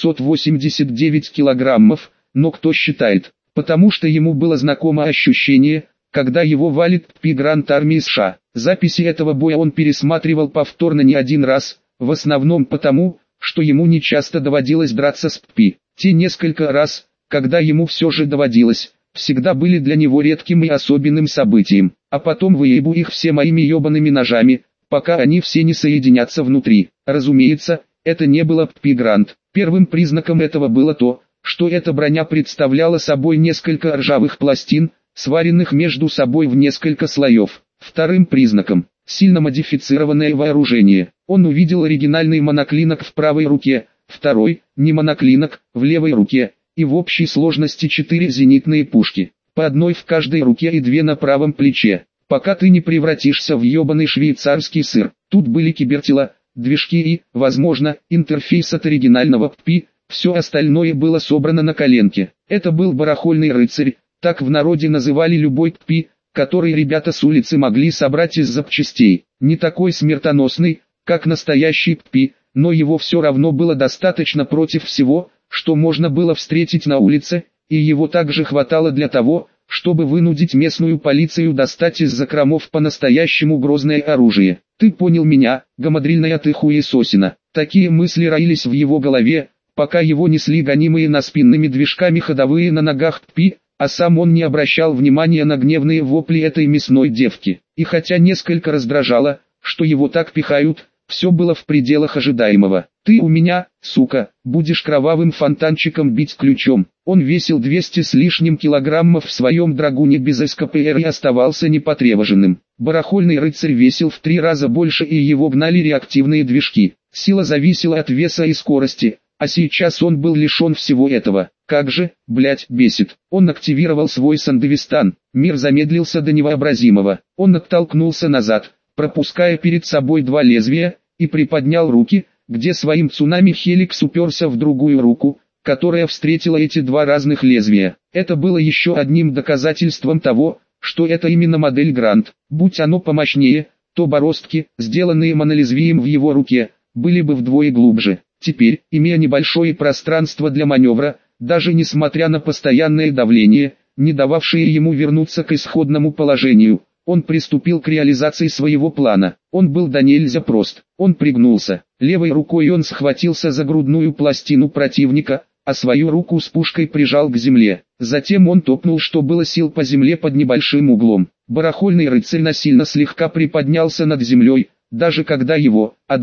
889 килограммов, но кто считает? Потому что ему было знакомо ощущение, когда его валит Грант армии США. Записи этого боя он пересматривал повторно не один раз, в основном потому, что ему не часто доводилось драться с ППИ. Те несколько раз, когда ему все же доводилось, всегда были для него редким и особенным событием. А потом выебу их все моими ебаными ножами, пока они все не соединятся внутри. Разумеется, это не было ППИ Грант. Первым признаком этого было то, что эта броня представляла собой несколько ржавых пластин, сваренных между собой в несколько слоев. Вторым признаком – сильно модифицированное вооружение. Он увидел оригинальный моноклинок в правой руке, второй – не моноклинок, в левой руке, и в общей сложности 4 зенитные пушки, по одной в каждой руке и 2 на правом плече. Пока ты не превратишься в ебаный швейцарский сыр. Тут были кибертела, движки и, возможно, интерфейс от оригинального ППИ. Все остальное было собрано на коленке. Это был барахольный рыцарь, так в народе называли любой ППИ, который ребята с улицы могли собрать из запчастей. Не такой смертоносный, как настоящий ППИ, но его все равно было достаточно против всего, что можно было встретить на улице, и его также хватало для того, чтобы вынудить местную полицию достать из закромов по-настоящему грозное оружие. «Ты понял меня, гамадрильная ты хуесосина». Такие мысли роились в его голове, пока его несли гонимые наспинными движками ходовые на ногах ППИ, а сам он не обращал внимания на гневные вопли этой мясной девки. И хотя несколько раздражало, что его так пихают, все было в пределах ожидаемого. «Ты у меня, сука, будешь кровавым фонтанчиком бить ключом». Он весил 200 с лишним килограммов в своем драгуне без СКПР и оставался непотребоженным. Барахольный рыцарь весил в 3 раза больше и его гнали реактивные движки. Сила зависела от веса и скорости, а сейчас он был лишен всего этого. Как же, блять, бесит. Он активировал свой Сандевистан. Мир замедлился до невообразимого. Он оттолкнулся назад, пропуская перед собой 2 лезвия, и приподнял руки, где своим цунами Хеликс уперся в другую руку, которая встретила эти 2 разных лезвия. Это было еще одним доказательством того, что это именно модель Грант. Будь оно помощнее, то бороздки, сделанные монолезвием в его руке, были бы вдвое глубже. Теперь, имея небольшое пространство для маневра, даже несмотря на постоянное давление, не дававшее ему вернуться к исходному положению, он приступил к реализации своего плана. Он был до нельзя прост. Он пригнулся. Левой рукой он схватился за грудную пластину противника, а свою руку с пушкой прижал к земле. Затем он топнул, что было сил, по земле под небольшим углом. Барахольный рыцарь насильно слегка приподнялся над землей, даже когда его, Адама,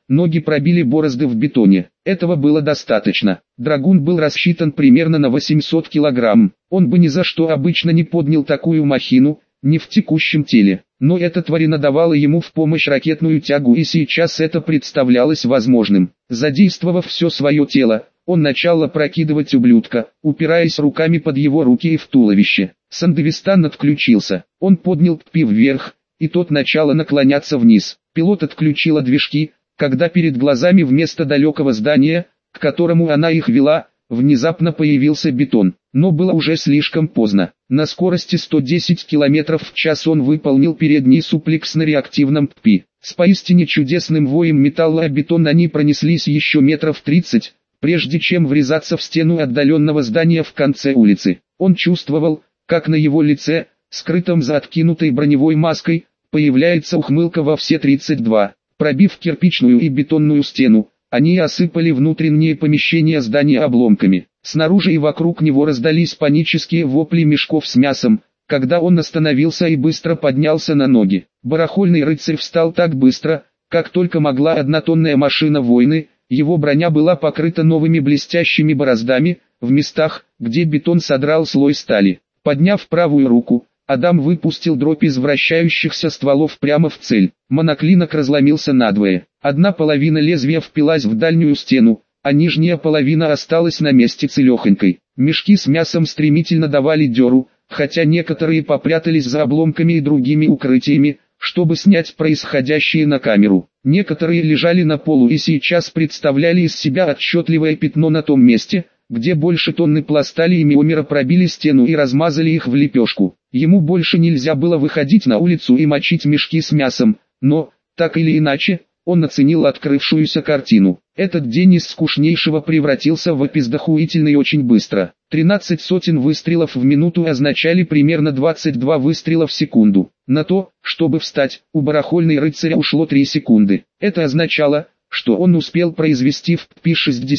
ноги пробили борозды в бетоне. Этого было достаточно. Драгун был рассчитан примерно на 800 килограмм. Он бы ни за что обычно не поднял такую махину, не в текущем теле. Но эта тварина давала ему в помощь ракетную тягу, и сейчас это представлялось возможным. Задействовав все свое тело, он начал опрокидывать ублюдка, упираясь руками под его руки и в туловище. Сандевистан отключился. Он поднял ППИ вверх, и тот начал наклоняться вниз. Пилот отключила движки, когда перед глазами вместо далекого здания, к которому она их вела, внезапно появился бетон. Но было уже слишком поздно. На скорости 110 км в час он выполнил передний суплекс на реактивном ППИ. С поистине чудесным воем металла о бетон они пронеслись еще метров 30, прежде чем врезаться в стену отдаленного здания в конце улицы. Он чувствовал, как на его лице, скрытом за откинутой броневой маской, появляется ухмылка во все 32. Пробив кирпичную и бетонную стену, они осыпали внутренние помещения здания обломками. Снаружи и вокруг него раздались панические вопли мешков с мясом, когда он остановился и быстро поднялся на ноги. Барахольный рыцарь встал так быстро, как только могла однотонная машина войны. Его броня была покрыта новыми блестящими бороздами, в местах, где бетон содрал слой стали. Подняв правую руку, Адам выпустил дробь из вращающихся стволов прямо в цель. Моноклинок разломился надвое. Одна половина лезвия впилась в дальнюю стену, а нижняя половина осталась на месте целехонькой. Мешки с мясом стремительно давали дёру, хотя некоторые попрятались за обломками и другими укрытиями, чтобы снять происходящее на камеру. Некоторые лежали на полу и сейчас представляли из себя отчетливое пятно на том месте, где больше тонны пластали и миомера пробили стену и размазали их в лепешку. Ему больше нельзя было выходить на улицу и мочить мешки с мясом, но, так или иначе, он оценил открывшуюся картину. Этот день из скучнейшего превратился в опиздохуительный очень быстро. 13 сотен выстрелов в минуту означали примерно 22 выстрела в секунду. На то, чтобы встать, у барахольной рыцаря ушло 3 секунды. Это означало, что он успел произвести в ППИ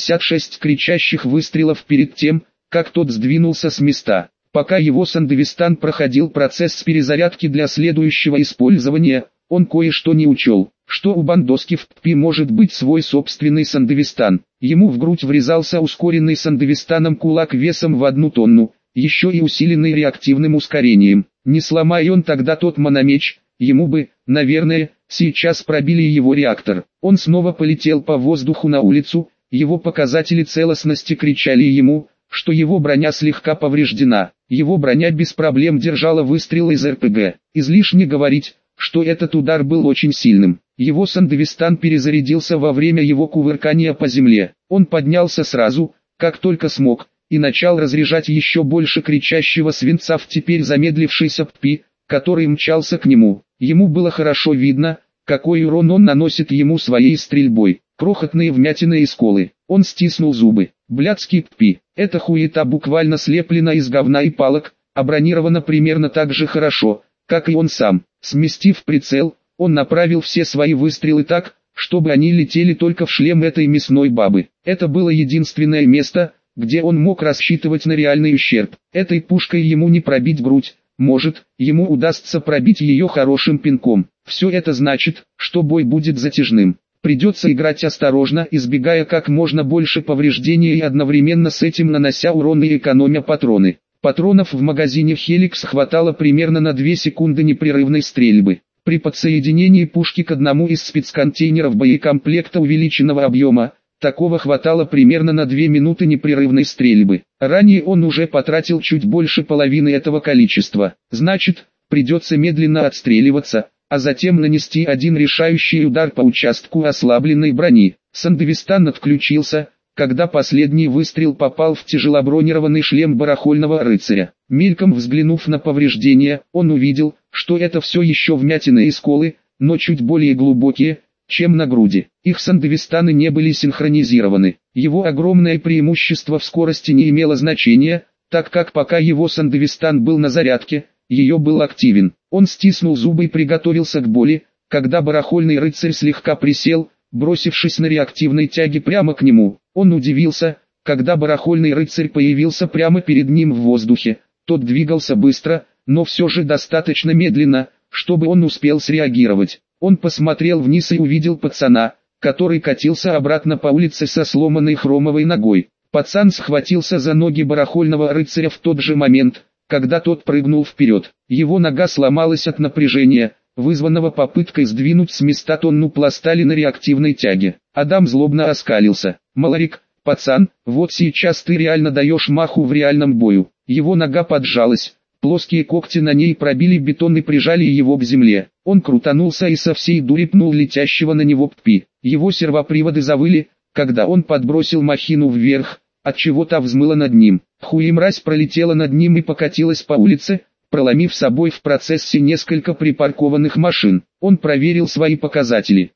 66 кричащих выстрелов перед тем, как тот сдвинулся с места. Пока его Сандевистан проходил процесс перезарядки для следующего использования, он кое-что не учел, что у Бандоски в ППИ может быть свой собственный Сандевистан. Ему в грудь врезался ускоренный Сандевистаном кулак весом в 1 тонну, еще и усиленный реактивным ускорением. Не сломай он тогда тот мономеч, ему бы, наверное, сейчас пробили его реактор. Он снова полетел по воздуху на улицу, его показатели целостности кричали ему, что его броня слегка повреждена. Его броня без проблем держала выстрел из РПГ. Излишне говорить, что этот удар был очень сильным. Его Сандевистан перезарядился во время его кувыркания по земле. Он поднялся сразу, как только смог, и начал разряжать еще больше кричащего свинца в теперь замедлившийся ППИ, который мчался к нему. Ему было хорошо видно, какой урон он наносит ему своей стрельбой. Крохотные вмятины и сколы. Он стиснул зубы. Блядский ППИ. Эта хуета буквально слеплена из говна и палок, а бронирована примерно так же хорошо, как и он сам. Сместив прицел, он направил все свои выстрелы так, чтобы они летели только в шлем этой мясной бабы. Это было единственное место, где он мог рассчитывать на реальный ущерб. Этой пушкой ему не пробить грудь, может, ему удастся пробить ее хорошим пинком. Все это значит, что бой будет затяжным. Придется играть осторожно, избегая как можно больше повреждений и одновременно с этим нанося урон и экономя патроны. Патронов в магазине Helix хватало примерно на 2 секунды непрерывной стрельбы. При подсоединении пушки к одному из спецконтейнеров боекомплекта увеличенного объема, такого хватало примерно на 2 минуты непрерывной стрельбы. Ранее он уже потратил чуть больше половины этого количества. Значит, придется медленно отстреливаться, а затем нанести один решающий удар по участку ослабленной брони. Сандевистан отключился, когда последний выстрел попал в тяжелобронированный шлем барахольного рыцаря. Мельком взглянув на повреждения, он увидел, что это все еще вмятины и сколы, но чуть более глубокие, чем на груди. Их Сандевистаны не были синхронизированы. Его огромное преимущество в скорости не имело значения, так как пока его Сандевистан был на зарядке, ее был активен. Он стиснул зубы и приготовился к боли, когда барахольный рыцарь слегка присел, бросившись на реактивной тяге прямо к нему. Он удивился, когда барахольный рыцарь появился прямо перед ним в воздухе. Тот двигался быстро, но все же достаточно медленно, чтобы он успел среагировать. Он посмотрел вниз и увидел пацана, который катился обратно по улице со сломанной хромовой ногой. Пацан схватился за ноги барахольного рыцаря в тот же момент, когда тот прыгнул вперед. Его нога сломалась от напряжения, вызванного попыткой сдвинуть с места тонну пластали на реактивной тяге. Адам злобно оскалился. «Маларик, пацан, вот сейчас ты реально даешь маху в реальном бою». Его нога поджалась, плоские когти на ней пробили бетон и прижали его к земле. Он крутанулся и со всей дури пнул летящего на него Ппи. Его сервоприводы завыли, когда он подбросил махину вверх, отчего та взмыла над ним. Хуемразь пролетела над ним и покатилась по улице, проломив собой в процессе несколько припаркованных машин. Он проверил свои показатели.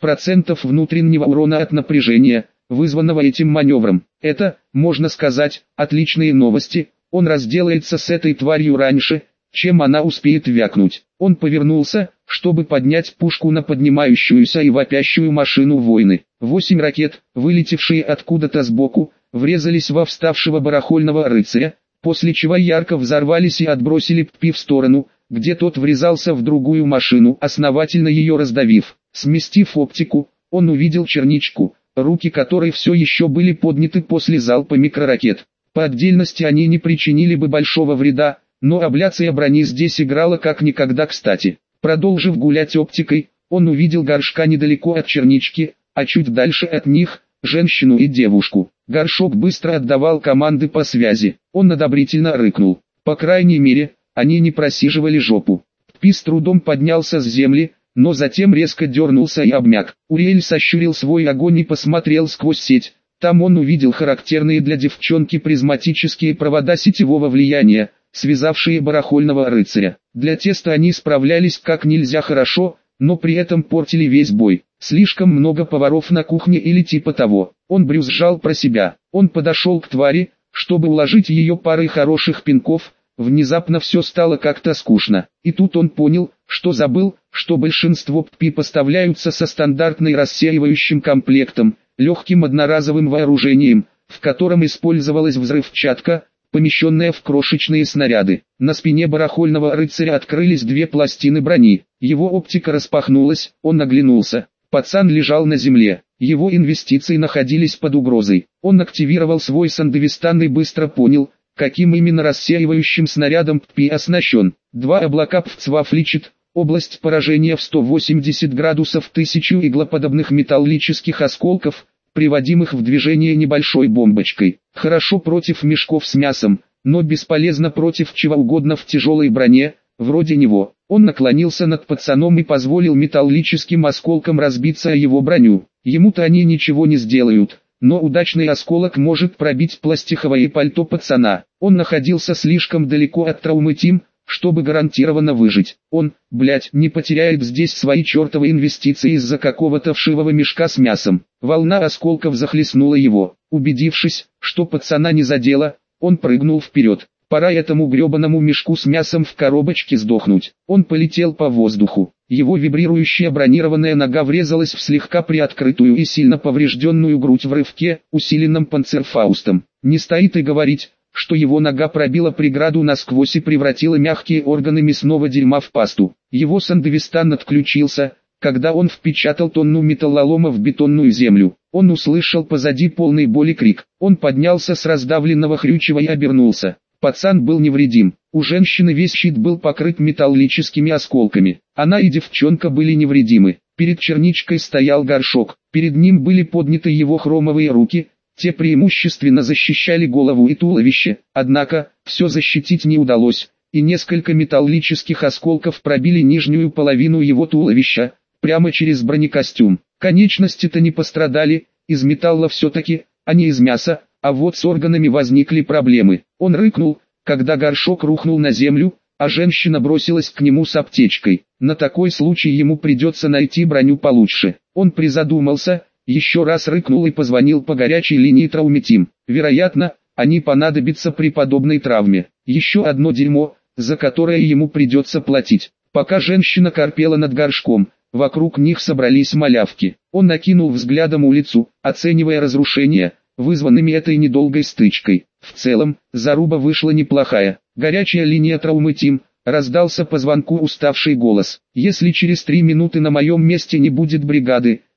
5% внутреннего урона от напряжения, вызванного этим маневром. Это, можно сказать, отличные новости. Он разделается с этой тварью раньше, чем она успеет вякнуть. Он повернулся, чтобы поднять пушку на поднимающуюся и вопящую машину войны. 8 ракет, вылетевшие откуда-то сбоку, врезались во вставшего барахольного рыцаря, после чего ярко взорвались и отбросили Ппи в сторону, где тот врезался в другую машину, основательно ее раздавив. Сместив оптику, он увидел черничку, руки которой все еще были подняты после залпа микроракет. По отдельности они не причинили бы большого вреда, но абляция брони здесь играла как никогда кстати. Продолжив гулять оптикой, он увидел горшка недалеко от чернички, а чуть дальше от них – женщину и девушку. Горшок быстро отдавал команды по связи. Он одобрительно рыкнул. По крайней мере, они не просиживали жопу. Ппи с трудом поднялся с земли, но затем резко дернулся и обмяк. Уриэль сощурил свой огонь и посмотрел сквозь сеть. Там он увидел характерные для девчонки призматические провода сетевого влияния, связавшие барахольного рыцаря. Для теста они справлялись как нельзя хорошо, но при этом портили весь бой. Слишком много поваров на кухне или типа того. Он брюзжал про себя. Он подошел к твари, чтобы уложить ее парой хороших пинков. Внезапно все стало как-то скучно. И тут он понял, что забыл, что большинство Ппи поставляются со стандартной рассеивающим комплектом, легким одноразовым вооружением, в котором использовалась взрывчатка, помещенная в крошечные снаряды. На спине барахольного рыцаря открылись 2 пластины брони. Его оптика распахнулась, он оглянулся. Пацан лежал на земле. Его инвестиции находились под угрозой. Он активировал свой сандевистан и быстро понял, каким именно рассеивающим снарядом Ппи оснащен. 2 облака пфцвафличит, область поражения в 180 градусов 1000 иглоподобных металлических осколков, приводимых в движение небольшой бомбочкой. Хорошо против мешков с мясом, но бесполезно против чего угодно в тяжелой броне, вроде него. Он наклонился над пацаном и позволил металлическим осколкам разбиться о его броню. Ему-то они ничего не сделают, но удачный осколок может пробить пластиховое пальто пацана. Он находился слишком далеко от травмы Тим, чтобы гарантированно выжить. Он, не потеряет здесь свои чертовы инвестиции из-за какого-то вшивого мешка с мясом. Волна осколков захлестнула его. Убедившись, что пацана не задело, он прыгнул вперед. Пора этому гребаному мешку с мясом в коробочке сдохнуть. Он полетел по воздуху. Его вибрирующая бронированная нога врезалась в слегка приоткрытую и сильно поврежденную грудь в рывке, усиленном панцерфаустом. Не стоит и говорить, что его нога пробила преграду насквозь и превратила мягкие органы мясного дерьма в пасту. Его сандевистан отключился, когда он впечатал тонну металлолома в бетонную землю. Он услышал позади полный боли крик. Он поднялся с раздавленного хрючева и обернулся. Пацан был невредим. У женщины весь щит был покрыт металлическими осколками. Она и девчонка были невредимы. Перед черничкой стоял горшок. Перед ним были подняты его хромовые руки. Те преимущественно защищали голову и туловище. Однако, все защитить не удалось, и несколько металлических осколков пробили нижнюю половину его туловища, прямо через бронекостюм. Конечности-то не пострадали, из металла все-таки, а не из мяса. А вот с органами возникли проблемы. Он рыкнул, когда горшок рухнул на землю, а женщина бросилась к нему с аптечкой. На такой случай ему придется найти броню получше. Он призадумался, еще раз рыкнул и позвонил по горячей линии Травметим. Вероятно, они понадобятся при подобной травме. Еще одно дерьмо, за которое ему придется платить. Пока женщина корпела над горшком, вокруг них собрались малявки. Он накинул взглядом улицу, оценивая разрушения, вызванными этой недолгой стычкой. В целом, заруба вышла неплохая. Горячая линия Травметим, раздался по звонку уставший голос. Если через 3 минуты на моем месте не будет бригады,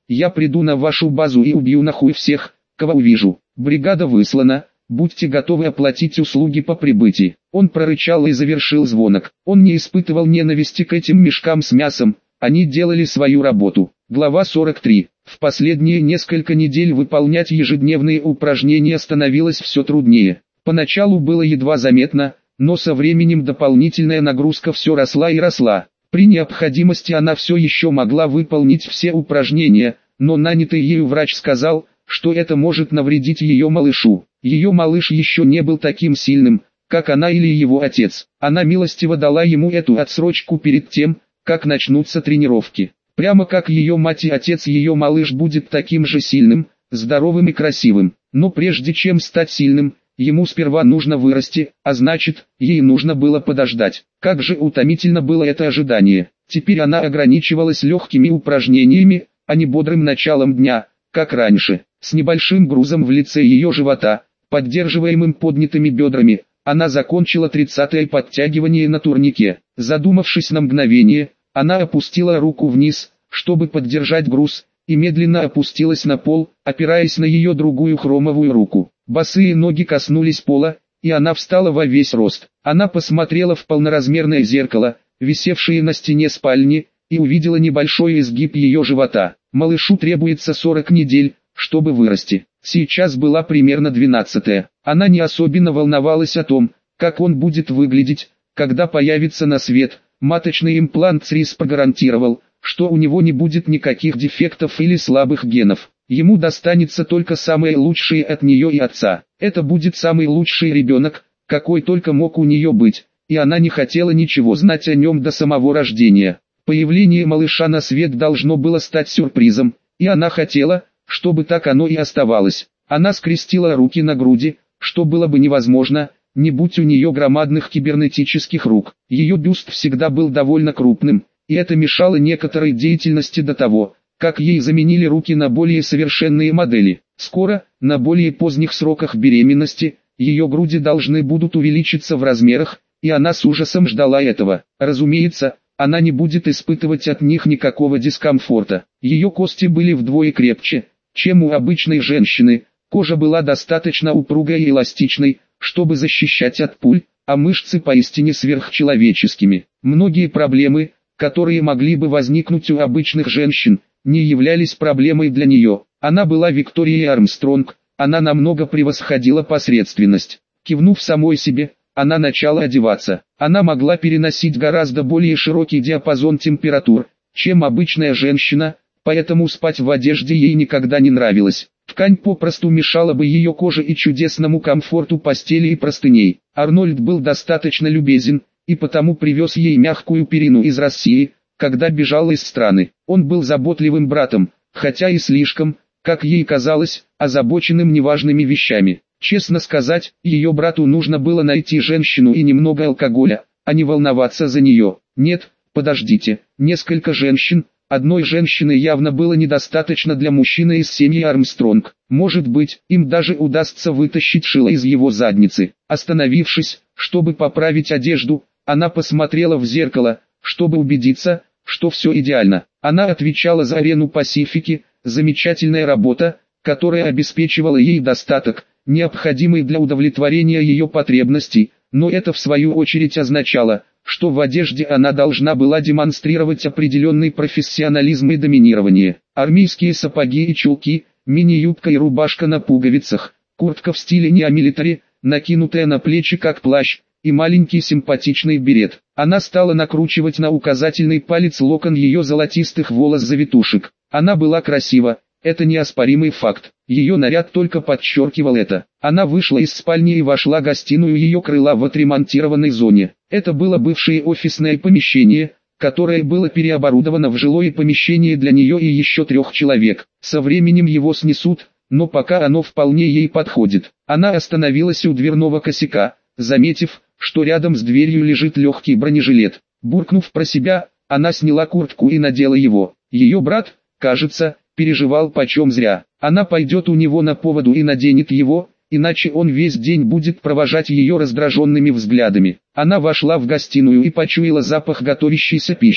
я приду на вашу базу и убью нахуй всех, кого увижу. Бригада выслана, будьте готовы оплатить услуги по прибытии. Он прорычал и завершил звонок. Он не испытывал ненависти к этим мешкам с мясом, они делали свою работу. Глава 43. В последние несколько недель выполнять ежедневные упражнения становилось все труднее. Поначалу было едва заметно, но со временем дополнительная нагрузка все росла и росла. При необходимости она все еще могла выполнить все упражнения, но нанятый ею врач сказал, что это может навредить ее малышу. Ее малыш еще не был таким сильным, как она или его отец. Она милостиво дала ему эту отсрочку перед тем, как начнутся тренировки. Прямо как ее мать и отец, ее малыш будет таким же сильным, здоровым и красивым. Но прежде чем стать сильным, ему сперва нужно вырасти, а значит, ей нужно было подождать. Как же утомительно было это ожидание. Теперь она ограничивалась легкими упражнениями, а не бодрым началом дня, как раньше. С небольшим грузом в лице ее живота, поддерживаемым поднятыми бедрами, она закончила 30-е подтягивание на турнике. Задумавшись на мгновение, она опустила руку вниз, чтобы поддержать груз, и медленно опустилась на пол, опираясь на ее другую хромовую руку. Босые ноги коснулись пола, и она встала во весь рост. Она посмотрела в полноразмерное зеркало, висевшее на стене спальни, и увидела небольшой изгиб ее живота. Малышу требуется 40 недель, чтобы вырасти. Сейчас была примерно 12-я. Она не особенно волновалась о том, как он будет выглядеть, когда появится на свет. Маточный имплант СРИС гарантировал, что у него не будет никаких дефектов или слабых генов. Ему достанется только самое лучшее от нее и отца. Это будет самый лучший ребенок, какой только мог у нее быть, и она не хотела ничего знать о нем до самого рождения. Появление малыша на свет должно было стать сюрпризом, и она хотела, чтобы так оно и оставалось. Она скрестила руки на груди, что было бы невозможно, не будь у нее громадных кибернетических рук. Ее бюст всегда был довольно крупным, и это мешало некоторой деятельности до того, как ей заменили руки на более совершенные модели. Скоро, на более поздних сроках беременности, ее груди должны будут увеличиться в размерах, и она с ужасом ждала этого. Разумеется, она не будет испытывать от них никакого дискомфорта. Ее кости были вдвое крепче, чем у обычной женщины, кожа была достаточно упругой и эластичной, чтобы защищать от пуль, а мышцы поистине сверхчеловеческими. Многие проблемы, которые могли бы возникнуть у обычных женщин, не являлись проблемой для нее. Она была Викторией Армстронг, она намного превосходила посредственность. Кивнув самой себе, она начала одеваться. Она могла переносить гораздо более широкий диапазон температур, чем обычная женщина, поэтому спать в одежде ей никогда не нравилось. Ткань попросту мешала бы ее коже и чудесному комфорту постели и простыней. Арнольд был достаточно любезен, и потому привез ей мягкую перину из России, когда бежал из страны. Он был заботливым братом, хотя и слишком, как ей казалось, озабоченным неважными вещами. Честно сказать, ее брату нужно было найти женщину и немного алкоголя, а не волноваться за нее. Нет, подождите, несколько женщин, одной женщины явно было недостаточно для мужчины из семьи Армстронг. Может быть, им даже удастся вытащить шило из его задницы. Остановившись, чтобы поправить одежду, она посмотрела в зеркало, чтобы убедиться, что все идеально. Она отвечала за арену Пасифики, замечательная работа, которая обеспечивала ей достаток, необходимый для удовлетворения ее потребностей, но это в свою очередь означало, что в одежде она должна была демонстрировать определенный профессионализм и доминирование. Армейские сапоги и чулки, мини-юбка и рубашка на пуговицах, куртка в стиле неомилитари, накинутая на плечи как плащ, и маленький симпатичный берет. Она стала накручивать на указательный палец локон ее золотистых волос-завитушек. Она была красива, это неоспоримый факт. Ее наряд только подчеркивал это. Она вышла из спальни и вошла в гостиную ее крыла в отремонтированной зоне. Это было бывшее офисное помещение, которое было переоборудовано в жилое помещение для нее и еще 3 человек. Со временем его снесут, но пока оно вполне ей подходит. Она остановилась у дверного косяка, заметив, что рядом с дверью лежит легкий бронежилет. Буркнув про себя, она сняла куртку и надела его. Ее брат, кажется, переживал почем зря. Она пойдет у него на поводу и наденет его, иначе он весь день будет провожать ее раздраженными взглядами. Она вошла в гостиную и почуяла запах готовящейся пищи.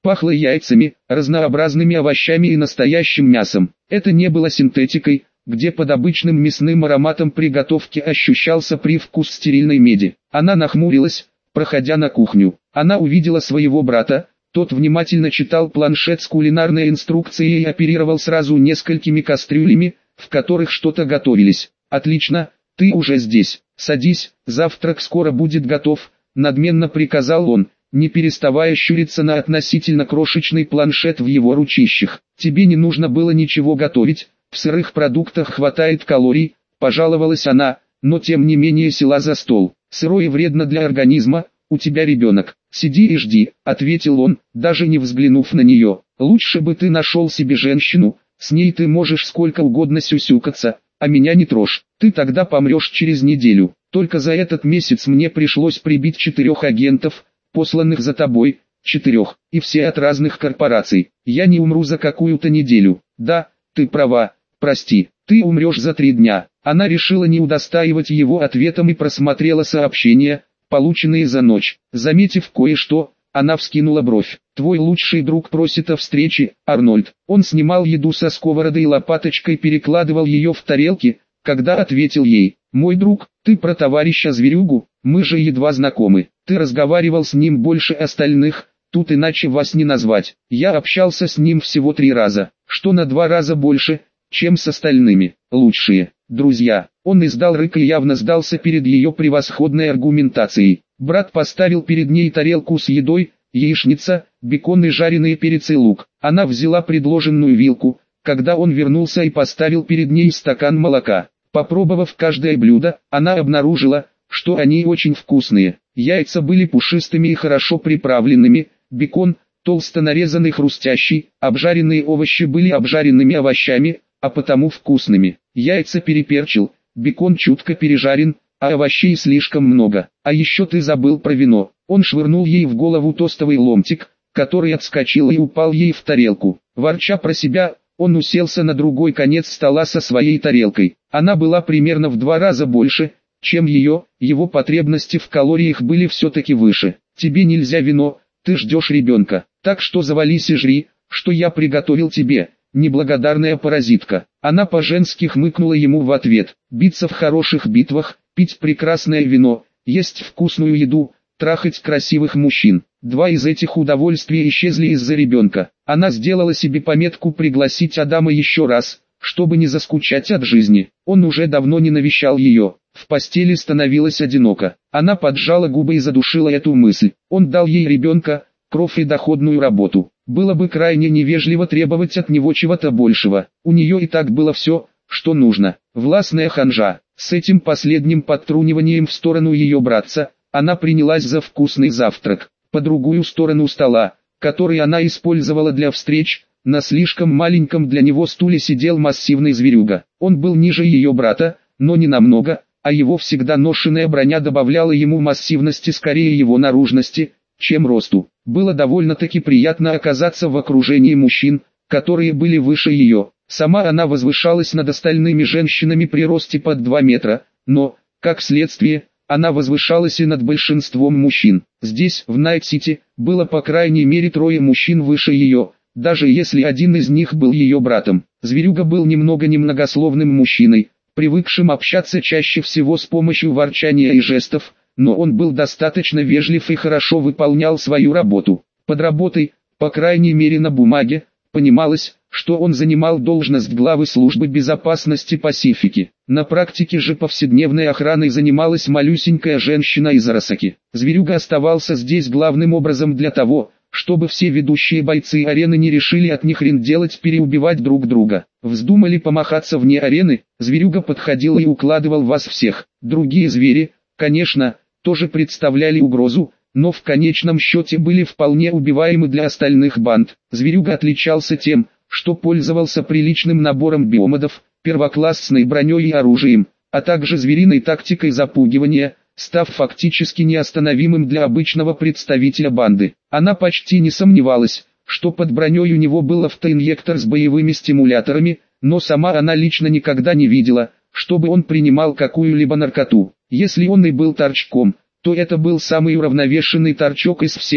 Пахло яйцами, разнообразными овощами и настоящим мясом. Это не было синтетикой, где под обычным мясным ароматом приготовки ощущался привкус стерильной меди. Она нахмурилась, проходя на кухню. Она увидела своего брата, тот внимательно читал планшет с кулинарной инструкцией и оперировал сразу несколькими кастрюлями, в которых что-то готовились. «Отлично, ты уже здесь. Садись, завтрак скоро будет готов», — надменно приказал он, не переставая щуриться на относительно крошечный планшет в его ручищах. «Тебе не нужно было ничего готовить, в сырых продуктах хватает калорий», — пожаловалась она, но тем не менее села за стол. «Сырое вредно для организма, у тебя ребенок. Сиди и жди», — ответил он, даже не взглянув на нее. «Лучше бы ты нашел себе женщину, с ней ты можешь сколько угодно сюсюкаться, а меня не трожь, ты тогда помрешь через неделю. Только за этот месяц мне пришлось прибить 4 агентов, посланных за тобой, 4, и все от разных корпораций. Я не умру за какую-то неделю. Да, ты права, прости, ты умрешь за 3 дня». Она решила не удостаивать его ответом и просмотрела сообщения, полученные за ночь. Заметив кое-что, она вскинула бровь. «Твой лучший друг просит о встрече, Арнольд». Он снимал еду со сковороды и лопаточкой перекладывал ее в тарелки, когда ответил ей: «Мой друг, ты про товарища Зверюгу, мы же едва знакомы. Ты разговаривал с ним больше остальных, тут иначе вас не назвать. Я общался с ним всего 3 раза, что на 2 раза больше, чем с остальными. Лучшие друзья». Он издал рык и явно сдался перед ее превосходной аргументацией. Брат поставил перед ней тарелку с едой, яичница, бекон и жареные перец и лук. Она взяла предложенную вилку, когда он вернулся и поставил перед ней стакан молока. Попробовав каждое блюдо, она обнаружила, что они очень вкусные. Яйца были пушистыми и хорошо приправленными, бекон, толсто нарезанный хрустящий, обжаренные овощи были обжаренными овощами, а потому вкусными. Яйца переперчил, бекон чутко пережарен, а овощей слишком много. А еще ты забыл про вино. Он швырнул ей в голову тостовый ломтик, который отскочил и упал ей в тарелку. Ворча про себя, он уселся на другой конец стола со своей тарелкой. Она была примерно в 2 раза больше, чем его потребности в калориях были все-таки выше. «Тебе нельзя вино, ты ждешь ребенка, так что завались и жри, что я приготовил тебе, неблагодарная паразитка». Она по-женски хмыкнула ему в ответ. Биться в хороших битвах, пить прекрасное вино, есть вкусную еду, трахать красивых мужчин. 2 из этих удовольствий исчезли из-за ребенка. Она сделала себе пометку пригласить Адама еще раз, чтобы не заскучать от жизни. Он уже давно не навещал ее. В постели становилось одиноко. Она поджала губы и задушила эту мысль. Он дал ей ребенка, кровь и доходную работу. Было бы крайне невежливо требовать от него чего-то большего. У нее и так было все, что нужно. Властная ханжа. С этим последним подтруниванием в сторону ее братца, она принялась за вкусный завтрак. По другую сторону стола, который она использовала для встреч, на слишком маленьком для него стуле сидел массивный зверюга. Он был ниже ее брата, но не намного, а его всегда ношенная броня добавляла ему массивности, скорее его наружности, чем росту. Было довольно-таки приятно оказаться в окружении мужчин, которые были выше ее. Сама она возвышалась над остальными женщинами при росте под 2 метра, но, как следствие, она возвышалась и над большинством мужчин. Здесь, в Найт-Сити, было по крайней мере 3 мужчин выше ее, даже если один из них был ее братом. Зверюга был немного немногословным мужчиной, привыкшим общаться чаще всего с помощью ворчания и жестов, но он был достаточно вежлив и хорошо выполнял свою работу. Под работой, по крайней мере на бумаге, понималось, что он занимал должность главы службы безопасности Пасифики. На практике же повседневной охраной занималась малюсенькая женщина из Арасаки. Зверюга оставался здесь главным образом для того, чтобы все ведущие бойцы арены не решили от них хрен делать, переубивать друг друга. Вздумали помахаться вне арены, Зверюга подходил и укладывал вас всех. Другие звери, конечно, тоже представляли угрозу, но в конечном счете были вполне убиваемы для остальных банд. Зверюга отличался тем, что пользовался приличным набором биомодов, первоклассной броней и оружием, а также звериной тактикой запугивания, став фактически неостановимым для обычного представителя банды. Она почти не сомневалась, что под броней у него был автоинъектор с боевыми стимуляторами, но сама она лично никогда не видела, чтобы он принимал какую-либо наркоту. Если он и был торчком, то это был самый уравновешенный торчок из всех,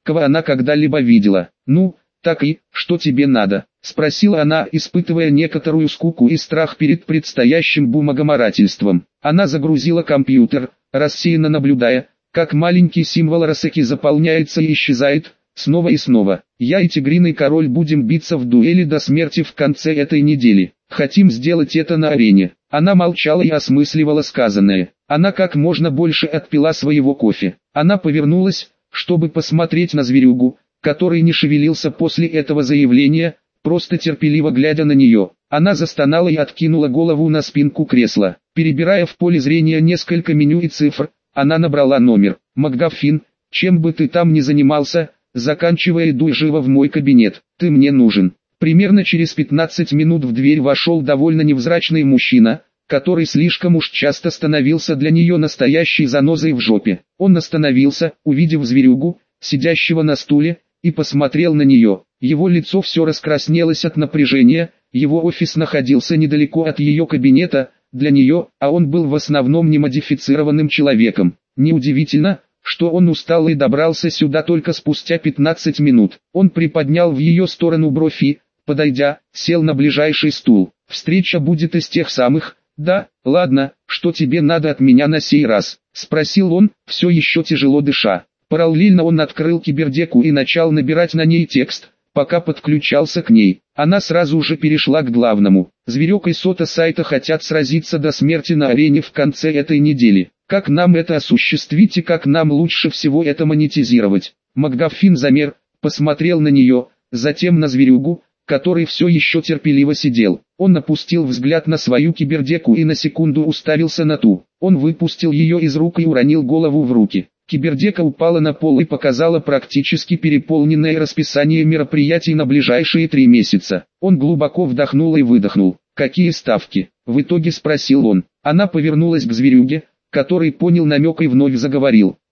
кого она когда-либо видела. «Ну, так и, что тебе надо?» — спросила она, испытывая некоторую скуку и страх перед предстоящим бумагоморательством. Она загрузила компьютер, рассеянно наблюдая, как маленький символ Росеки заполняется и исчезает, снова и снова. «Я и Тигриный Король будем биться в дуэли до смерти в конце этой недели. Хотим сделать это на арене». Она молчала и осмысливала сказанное. Она как можно больше отпила своего кофе. Она повернулась, чтобы посмотреть на зверюгу, который не шевелился после этого заявления, просто терпеливо глядя на нее. Она застонала и откинула голову на спинку кресла. Перебирая в поле зрения несколько меню и цифр, она набрала номер. «МакГаффин, чем бы ты там ни занимался, заканчивая иду живо в мой кабинет, ты мне нужен». Примерно через 15 минут в дверь вошел довольно невзрачный мужчина, который слишком уж часто становился для нее настоящей занозой в жопе. Он остановился, увидев зверюгу, сидящего на стуле, и посмотрел на нее. Его лицо все раскраснелось от напряжения, его офис находился недалеко от ее кабинета, для нее, а он был в основном немодифицированным человеком. Неудивительно, что он устал и добрался сюда только спустя 15 минут. Он приподнял в ее сторону бровь и, подойдя, сел на ближайший стул. «Встреча будет из тех самых, да? Ладно, что тебе надо от меня на сей раз?» — спросил он, все еще тяжело дыша. Параллельно он открыл кибердеку и начал набирать на ней текст, пока подключался к ней. Она сразу же перешла к главному. «Зверек и Сота сайта хотят сразиться до смерти на арене в конце этой недели. Как нам это осуществить и как нам лучше всего это монетизировать?» МакГаффин замер, посмотрел на нее, затем на зверюгу, который все еще терпеливо сидел. Он опустил взгляд на свою кибердеку и на секунду уставился на ту. Он выпустил ее из рук и уронил голову в руки. Кибердека упала на пол и показала практически переполненное расписание мероприятий на ближайшие 3 месяца. Он глубоко вдохнул и выдохнул. «Какие ставки?» — в итоге спросил он. Она повернулась к зверюге, который понял намек и вновь заговорил.